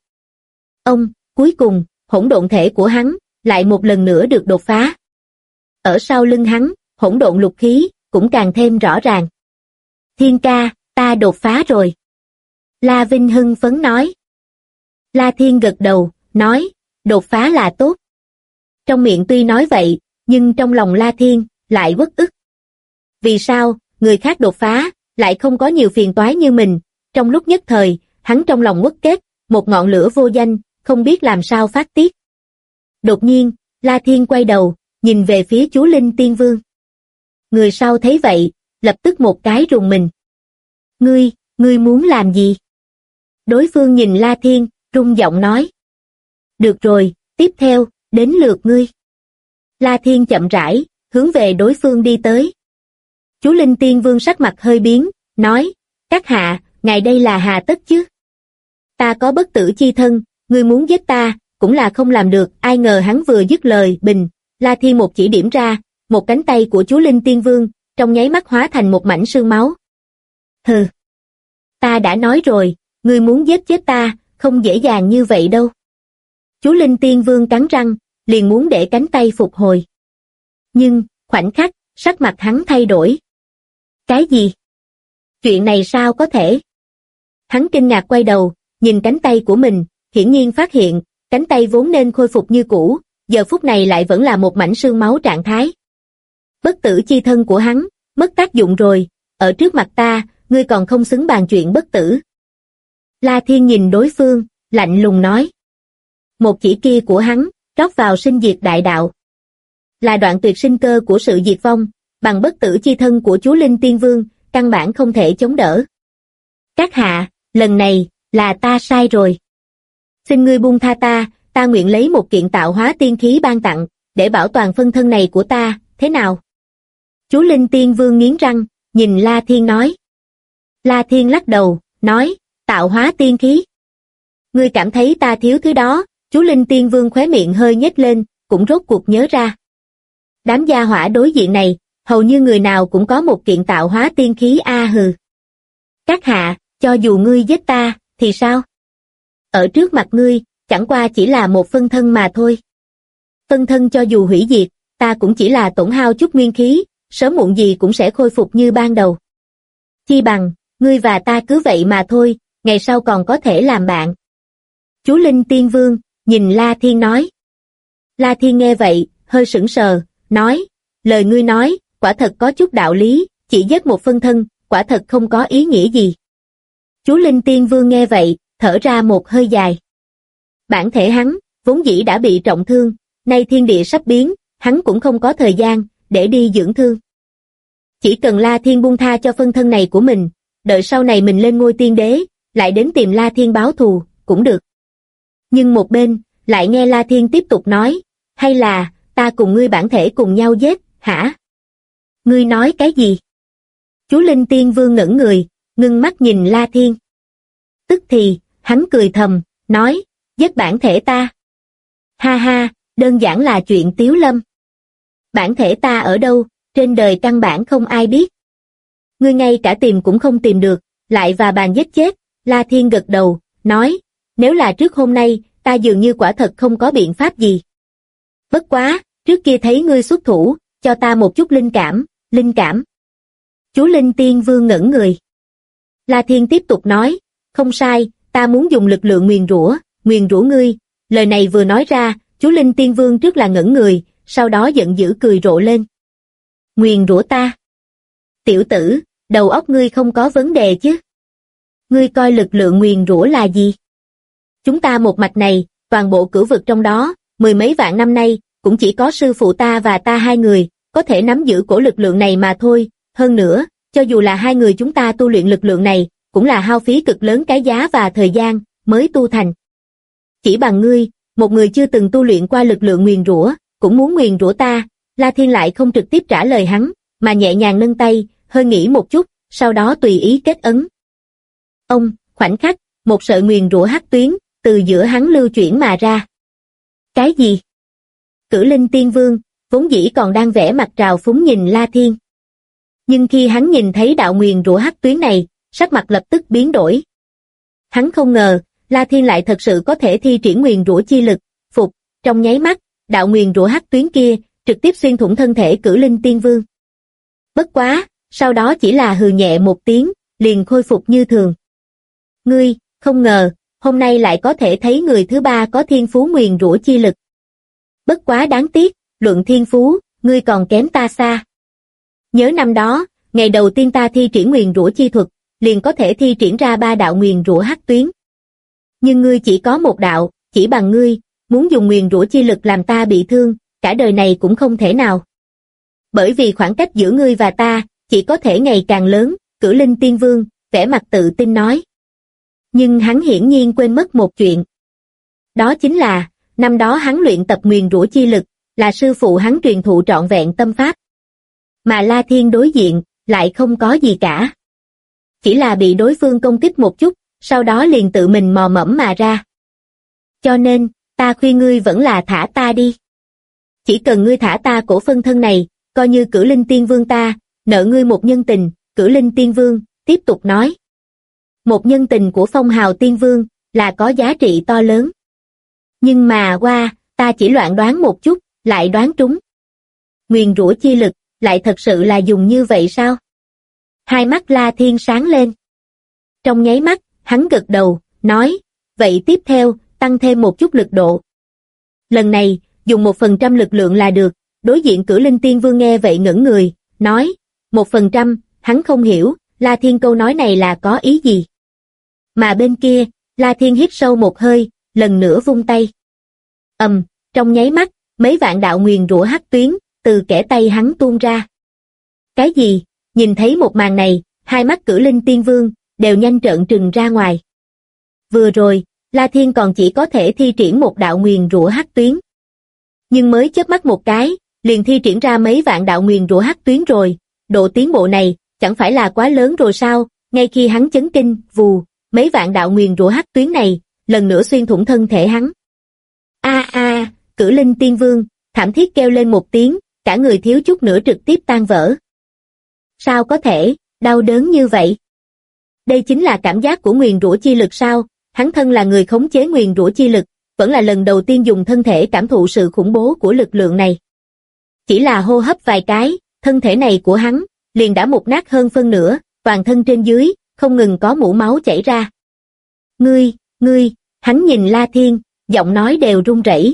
Cuối cùng, hỗn độn thể của hắn, lại một lần nữa được đột phá. Ở sau lưng hắn, hỗn độn lục khí, cũng càng thêm rõ ràng. Thiên ca, ta đột phá rồi. La Vinh hưng phấn nói. La Thiên gật đầu, nói, đột phá là tốt. Trong miệng tuy nói vậy, nhưng trong lòng La Thiên, lại uất ức. Vì sao, người khác đột phá, lại không có nhiều phiền toái như mình, trong lúc nhất thời, hắn trong lòng uất kết, một ngọn lửa vô danh, không biết làm sao phát tiết. Đột nhiên, La Thiên quay đầu, nhìn về phía chú Linh Tiên Vương. Người sau thấy vậy, lập tức một cái rùng mình. Ngươi muốn làm gì? Đối phương nhìn La Thiên, rung giọng nói. Được rồi, tiếp theo, đến lượt ngươi. La Thiên chậm rãi, hướng về đối phương đi tới. Chú Linh Tiên Vương sắc mặt hơi biến, nói, các hạ, ngài đây là hà tất chứ? Ta có bất tử chi thân, ngươi muốn giết ta, cũng là không làm được, ai ngờ hắn vừa dứt lời, bình, La Thiên một chỉ điểm ra, một cánh tay của chú Linh Tiên Vương, trong nháy mắt hóa thành một mảnh sương máu. Hừ, ta đã nói rồi, ngươi muốn giết chết ta, không dễ dàng như vậy đâu. Chú Linh Tiên Vương cắn răng, liền muốn để cánh tay phục hồi. Nhưng, khoảnh khắc, sắc mặt hắn thay đổi. Cái gì? Chuyện này sao có thể? Hắn kinh ngạc quay đầu, nhìn cánh tay của mình, hiển nhiên phát hiện, cánh tay vốn nên khôi phục như cũ, giờ phút này lại vẫn là một mảnh sương máu trạng thái. Bất tử chi thân của hắn, mất tác dụng rồi, ở trước mặt ta, ngươi còn không xứng bàn chuyện bất tử. La Thiên nhìn đối phương, lạnh lùng nói. Một chỉ kia của hắn, rót vào sinh diệt đại đạo. Là đoạn tuyệt sinh cơ của sự diệt vong, bằng bất tử chi thân của chú Linh Tiên Vương, căn bản không thể chống đỡ. Các hạ, lần này, là ta sai rồi. Xin ngươi buông tha ta nguyện lấy một kiện tạo hóa tiên khí ban tặng, để bảo toàn phân thân này của ta, thế nào? Chú Linh Tiên Vương nghiến răng, nhìn La Thiên nói. La Thiên lắc đầu, nói, tạo hóa tiên khí. Ngươi cảm thấy ta thiếu thứ đó, chú Linh Tiên Vương khóe miệng hơi nhếch lên, cũng rốt cuộc nhớ ra. Đám gia hỏa đối diện này, hầu như người nào cũng có một kiện tạo hóa tiên khí hừ. Các hạ, cho dù ngươi giết ta, thì sao? Ở trước mặt ngươi, chẳng qua chỉ là một phân thân mà thôi. Phân thân cho dù hủy diệt, ta cũng chỉ là tổn hao chút nguyên khí, sớm muộn gì cũng sẽ khôi phục như ban đầu. Chi bằng, ngươi và ta cứ vậy mà thôi, ngày sau còn có thể làm bạn. Chú Linh Tiên Vương, nhìn La Thiên nói. La Thiên nghe vậy, hơi sững sờ, nói, lời ngươi nói, quả thật có chút đạo lý, chỉ giết một phân thân, quả thật không có ý nghĩa gì. Chú Linh Tiên Vương nghe vậy, thở ra một hơi dài. Bản thể hắn, vốn dĩ đã bị trọng thương, nay thiên địa sắp biến, hắn cũng không có thời gian, để đi dưỡng thương. Chỉ cần La Thiên buông tha cho phân thân này của mình, đợi sau này mình lên ngôi tiên đế, lại đến tìm La Thiên báo thù, cũng được. Nhưng một bên, lại nghe La Thiên tiếp tục nói, hay là, ta cùng ngươi bản thể cùng nhau giết, hả? Ngươi nói cái gì? Chú Linh Tiên Vương ngẩn người, ngưng mắt nhìn La Thiên. Tức thì, hắn cười thầm, nói, giết bản thể ta. Ha ha, đơn giản là chuyện tiếu lâm. Bản thể ta ở đâu, trên đời căn bản không ai biết. Ngươi ngay cả tìm cũng không tìm được, lại và bàn giết chết. La Thiên gật đầu, nói, nếu là trước hôm nay, ta dường như quả thật không có biện pháp gì. Bất quá, trước kia thấy ngươi xuất thủ, cho ta một chút linh cảm. Chú Linh Tiên Vương ngẩn người. La Thiên tiếp tục nói, không sai, ta muốn dùng lực lượng nguyền rủa ngươi. Lời này vừa nói ra, chú Linh Tiên Vương trước là ngẩn người, sau đó giận dữ cười rộ lên. Nguyền rủa ta? Tiểu tử, đầu óc ngươi không có vấn đề chứ? Ngươi coi lực lượng nguyền rủa là gì? Chúng ta một mạch này, toàn bộ cửu vực trong đó, mười mấy vạn năm nay, cũng chỉ có sư phụ ta và ta hai người, có thể nắm giữ cổ lực lượng này mà thôi. Hơn nữa, cho dù là hai người chúng ta tu luyện lực lượng này, cũng là hao phí cực lớn cái giá và thời gian, mới tu thành. Chỉ bằng ngươi, một người chưa từng tu luyện qua lực lượng nguyền rủa, cũng muốn nguyền rủa ta. La Thiên lại không trực tiếp trả lời hắn, mà nhẹ nhàng nâng tay, hơi nghĩ một chút, sau đó tùy ý kết ấn. Ông, khoảnh khắc, một sợi nguyền rủa hắc tuyến, từ giữa hắn lưu chuyển mà ra. Cái gì? Cửu Linh Tiên Vương, vốn dĩ còn đang vẽ mặt trào phúng nhìn La Thiên. Nhưng khi hắn nhìn thấy đạo nguyền rủa hắc tuyến này, sắc mặt lập tức biến đổi. Hắn không ngờ, La Thiên lại thật sự có thể thi triển nguyền rủa chi lực, phục, trong nháy mắt, đạo nguyền rủa hắc tuyến kia, trực tiếp xuyên thủng thân thể Cửu Linh Tiên Vương. Bất quá, sau đó chỉ là hừ nhẹ một tiếng, liền khôi phục như thường. Ngươi, không ngờ, hôm nay lại có thể thấy người thứ ba có thiên phú nguyền rủa chi lực. Bất quá đáng tiếc, luận thiên phú, ngươi còn kém ta xa. Nhớ năm đó, ngày đầu tiên ta thi triển nguyền rủa chi thuật, liền có thể thi triển ra 3 đạo nguyền rủa hắc tuyến. Nhưng ngươi chỉ có một đạo, chỉ bằng ngươi, muốn dùng nguyền rủa chi lực làm ta bị thương, cả đời này cũng không thể nào. Bởi vì khoảng cách giữa ngươi và ta, chỉ có thể ngày càng lớn, Cửu Linh Tiên Vương, vẻ mặt tự tin nói. Nhưng hắn hiển nhiên quên mất một chuyện. Đó chính là, năm đó hắn luyện tập nguyền rủa chi lực, là sư phụ hắn truyền thụ trọn vẹn tâm pháp. Mà La Thiên đối diện, lại không có gì cả. Chỉ là bị đối phương công kích một chút, sau đó liền tự mình mò mẫm mà ra. Cho nên, ta khuyên ngươi vẫn là thả ta đi. Chỉ cần ngươi thả ta cổ phân thân này, coi như Cửu Linh Tiên Vương ta, nợ ngươi một nhân tình. Cửu Linh Tiên Vương, tiếp tục nói. Một nhân tình của Phong Hào Tiên Vương, là có giá trị to lớn. Nhưng mà ta chỉ loạn đoán một chút, lại đoán trúng. Nguyền rủa chi lực, lại thật sự là dùng như vậy sao? Hai mắt La Thiên sáng lên. Trong nháy mắt, hắn gật đầu, nói, vậy tiếp theo, tăng thêm một chút lực độ. Lần này, dùng 1% lực lượng là được. Đối diện Cửu Linh Tiên Vương nghe vậy ngẩn người, nói, 1%, hắn không hiểu, La Thiên câu nói này là có ý gì. Mà bên kia, La Thiên hít sâu một hơi, lần nữa vung tay. Trong nháy mắt, mấy vạn đạo nguyền rủa hắc tuyến, từ kẽ tay hắn tuôn ra. Cái gì? Nhìn thấy một màn này, hai mắt Cửu Linh Tiên Vương, đều nhanh trợn trừng ra ngoài. Vừa rồi, La Thiên còn chỉ có thể thi triển một đạo nguyền rủa hắc tuyến. Nhưng mới chớp mắt một cái, liền thi triển ra mấy vạn đạo nguyền rủa hắc tuyến rồi, độ tiến bộ này, chẳng phải là quá lớn rồi sao? Ngay khi hắn chấn kinh, vù, mấy vạn đạo nguyền rủa hắc tuyến này, lần nữa xuyên thủng thân thể hắn. Cửu Linh Tiên Vương, thảm thiết kêu lên một tiếng, cả người thiếu chút nữa trực tiếp tan vỡ. Sao có thể, đau đớn như vậy? Đây chính là cảm giác của nguyền rủa chi lực sao? Hắn thân là người khống chế nguyền rủa chi lực, vẫn là lần đầu tiên dùng thân thể cảm thụ sự khủng bố của lực lượng này. Chỉ là hô hấp vài cái, thân thể này của hắn, liền đã mục nát hơn phân nửa, toàn thân trên dưới, không ngừng có mũ máu chảy ra. Ngươi, hắn nhìn La Thiên, giọng nói đều run rẩy.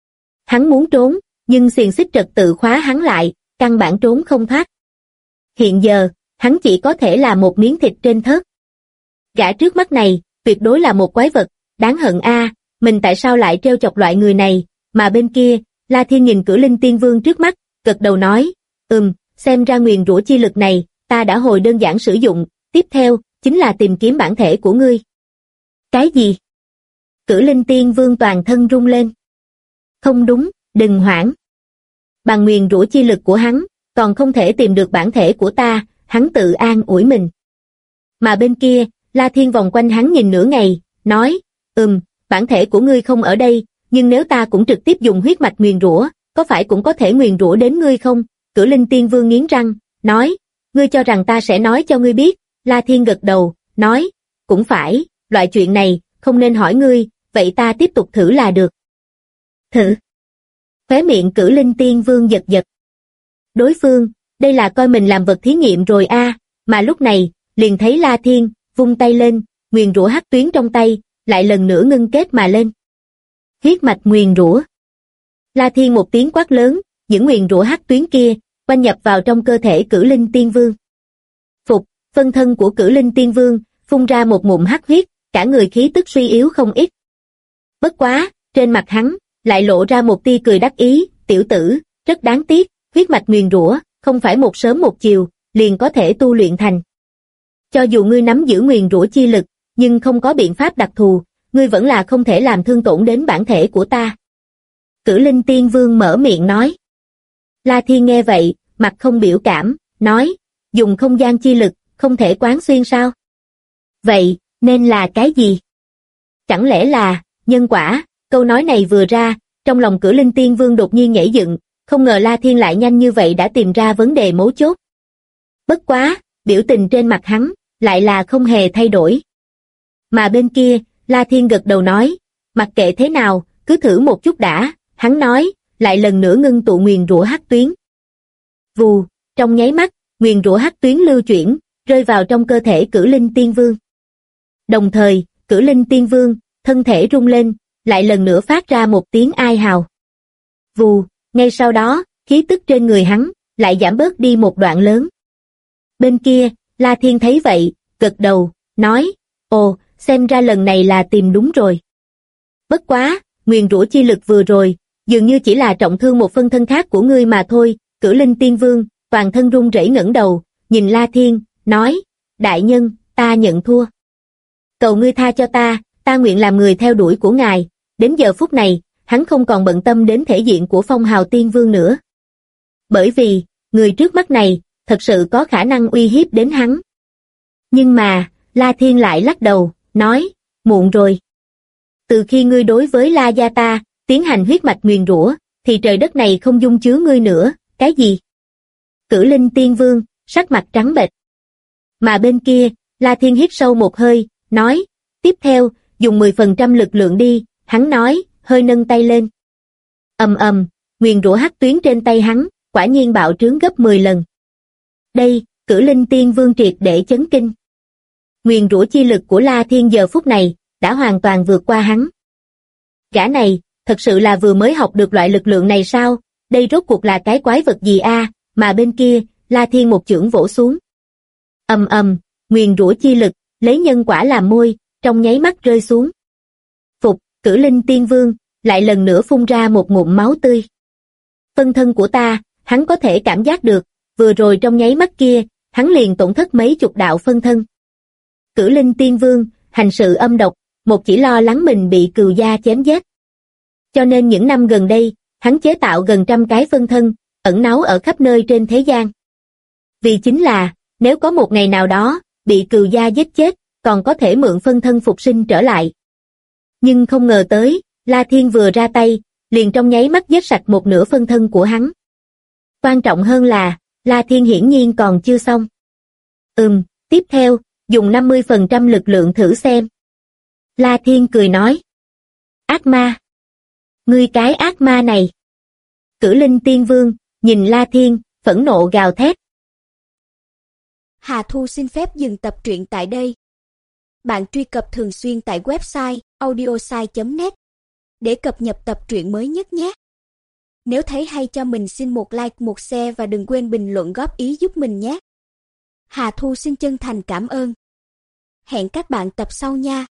Hắn muốn trốn, nhưng xiềng xích trật tự khóa hắn lại, căn bản trốn không thoát. Hiện giờ, hắn chỉ có thể là một miếng thịt trên thớt. Gã trước mắt này, tuyệt đối là một quái vật, đáng hận a, mình tại sao lại trêu chọc loại người này, mà bên kia, La Thiên nhìn Cử Linh Tiên Vương trước mắt, gật đầu nói, xem ra nguyền rủa chi lực này, ta đã hồi đơn giản sử dụng, tiếp theo, chính là tìm kiếm bản thể của ngươi. Cái gì? Cử Linh Tiên Vương toàn thân rung lên. Không đúng, đừng hoảng. Bằng nguyền rủa chi lực của hắn, còn không thể tìm được bản thể của ta, hắn tự an ủi mình. Mà bên kia, La Thiên vòng quanh hắn nhìn nửa ngày, nói, bản thể của ngươi không ở đây, nhưng nếu ta cũng trực tiếp dùng huyết mạch nguyền rủa, có phải cũng có thể nguyền rủa đến ngươi không? Cử Linh Tiên Vương nghiến răng, nói, ngươi cho rằng ta sẽ nói cho ngươi biết? La Thiên gật đầu, nói, cũng phải, loại chuyện này, không nên hỏi ngươi, vậy ta tiếp tục thử là được. Thử. Khóe miệng Cử Linh Tiên Vương giật giật. Đối phương, đây là coi mình làm vật thí nghiệm rồi a, mà lúc này, liền thấy La Thiên, vung tay lên, nguyền rủa hắc tuyến trong tay, lại lần nữa ngưng kết mà lên. Huyết mạch nguyền rủa. La Thiên một tiếng quát lớn, những nguyền rủa hắc tuyến kia, quanh nhập vào trong cơ thể Cử Linh Tiên Vương. Phục, phân thân của Cử Linh Tiên Vương, phun ra một ngụm hắc huyết, cả người khí tức suy yếu không ít. Bất quá, trên mặt hắn, lại lộ ra một tia cười đắc ý, tiểu tử, rất đáng tiếc, huyết mạch nguyền rủa, không phải một sớm một chiều, liền có thể tu luyện thành. Cho dù ngươi nắm giữ nguyền rủa chi lực, nhưng không có biện pháp đặc thù, ngươi vẫn là không thể làm thương tổn đến bản thể của ta. Cử Linh Tiên Vương mở miệng nói. La Thiên nghe vậy, mặt không biểu cảm, nói, dùng không gian chi lực, không thể quán xuyên sao? Vậy, nên là cái gì? Chẳng lẽ là, nhân quả? Câu nói này vừa ra, trong lòng Cử Linh Tiên Vương đột nhiên nhảy dựng, không ngờ La Thiên lại nhanh như vậy đã tìm ra vấn đề mấu chốt. Bất quá, biểu tình trên mặt hắn, lại là không hề thay đổi. Mà bên kia, La Thiên gật đầu nói, mặc kệ thế nào, cứ thử một chút đã, hắn nói, lại lần nữa ngưng tụ nguyền rủa hắc tuyến. Vù, trong nháy mắt, nguyền rủa hắc tuyến lưu chuyển, rơi vào trong cơ thể Cử Linh Tiên Vương. Đồng thời, Cử Linh Tiên Vương, thân thể rung lên, lại lần nữa phát ra một tiếng ai hào. Vù, ngay sau đó, khí tức trên người hắn, lại giảm bớt đi một đoạn lớn. Bên kia, La Thiên thấy vậy, gật đầu, nói, ồ, xem ra lần này là tìm đúng rồi. Bất quá, nguyền rủa chi lực vừa rồi, dường như chỉ là trọng thương một phân thân khác của ngươi mà thôi. Cử Linh Tiên Vương, toàn thân run rẩy ngẩng đầu, nhìn La Thiên, nói, đại nhân, ta nhận thua. Cầu ngươi tha cho ta nguyện làm người theo đuổi của ngài. Đến giờ phút này, hắn không còn bận tâm đến thể diện của Phong Hào Tiên Vương nữa. Bởi vì, người trước mắt này, thật sự có khả năng uy hiếp đến hắn. Nhưng mà, La Thiên lại lắc đầu, nói, muộn rồi. Từ khi ngươi đối với La gia ta, tiến hành huyết mạch nguyền rủa, thì trời đất này không dung chứa ngươi nữa, cái gì? Cử Linh Tiên Vương, sắc mặt trắng bệch. Mà bên kia, La Thiên hít sâu một hơi, nói, tiếp theo, dùng 10% lực lượng đi, hắn nói, hơi nâng tay lên. Nguyền rủa hắc tuyến trên tay hắn, quả nhiên bạo trướng gấp 10 lần. Đây, Cử Linh Tiên Vương triệt để chấn kinh. Nguyền rủa chi lực của La Thiên giờ phút này, đã hoàn toàn vượt qua hắn. Gã này, thật sự là vừa mới học được loại lực lượng này sao? Đây rốt cuộc là cái quái vật gì a? Mà bên kia, La Thiên một chưởng vỗ xuống. Nguyền rủa chi lực, lấy nhân quả làm môi, trong nháy mắt rơi xuống. Phục, Cử Linh Tiên Vương, lại lần nữa phun ra một ngụm máu tươi. Phân thân của ta, hắn có thể cảm giác được, vừa rồi trong nháy mắt kia, hắn liền tổn thất mấy chục đạo phân thân. Cử Linh Tiên Vương, hành sự âm độc, một chỉ lo lắng mình bị cừu gia chém giết. Cho nên những năm gần đây, hắn chế tạo gần 100 cái phân thân, ẩn náu ở khắp nơi trên thế gian. Vì chính là, nếu có một ngày nào đó, bị cừu gia giết chết, còn có thể mượn phân thân phục sinh trở lại. Nhưng không ngờ tới, La Thiên vừa ra tay, liền trong nháy mắt giết sạch một nửa phân thân của hắn. Quan trọng hơn là, La Thiên hiển nhiên còn chưa xong. Tiếp theo, dùng 50% lực lượng thử xem. La Thiên cười nói. Ác ma. Ngươi cái ác ma này. Cử Linh Tiên Vương, nhìn La Thiên, phẫn nộ gào thét. Hà Thu xin phép dừng tập truyện tại đây. Bạn truy cập thường xuyên tại website audiosai.net để cập nhật tập truyện mới nhất nhé. Nếu thấy hay cho mình xin một like, một share và đừng quên bình luận góp ý giúp mình nhé. Hà Thu xin chân thành cảm ơn. Hẹn các bạn tập sau nha.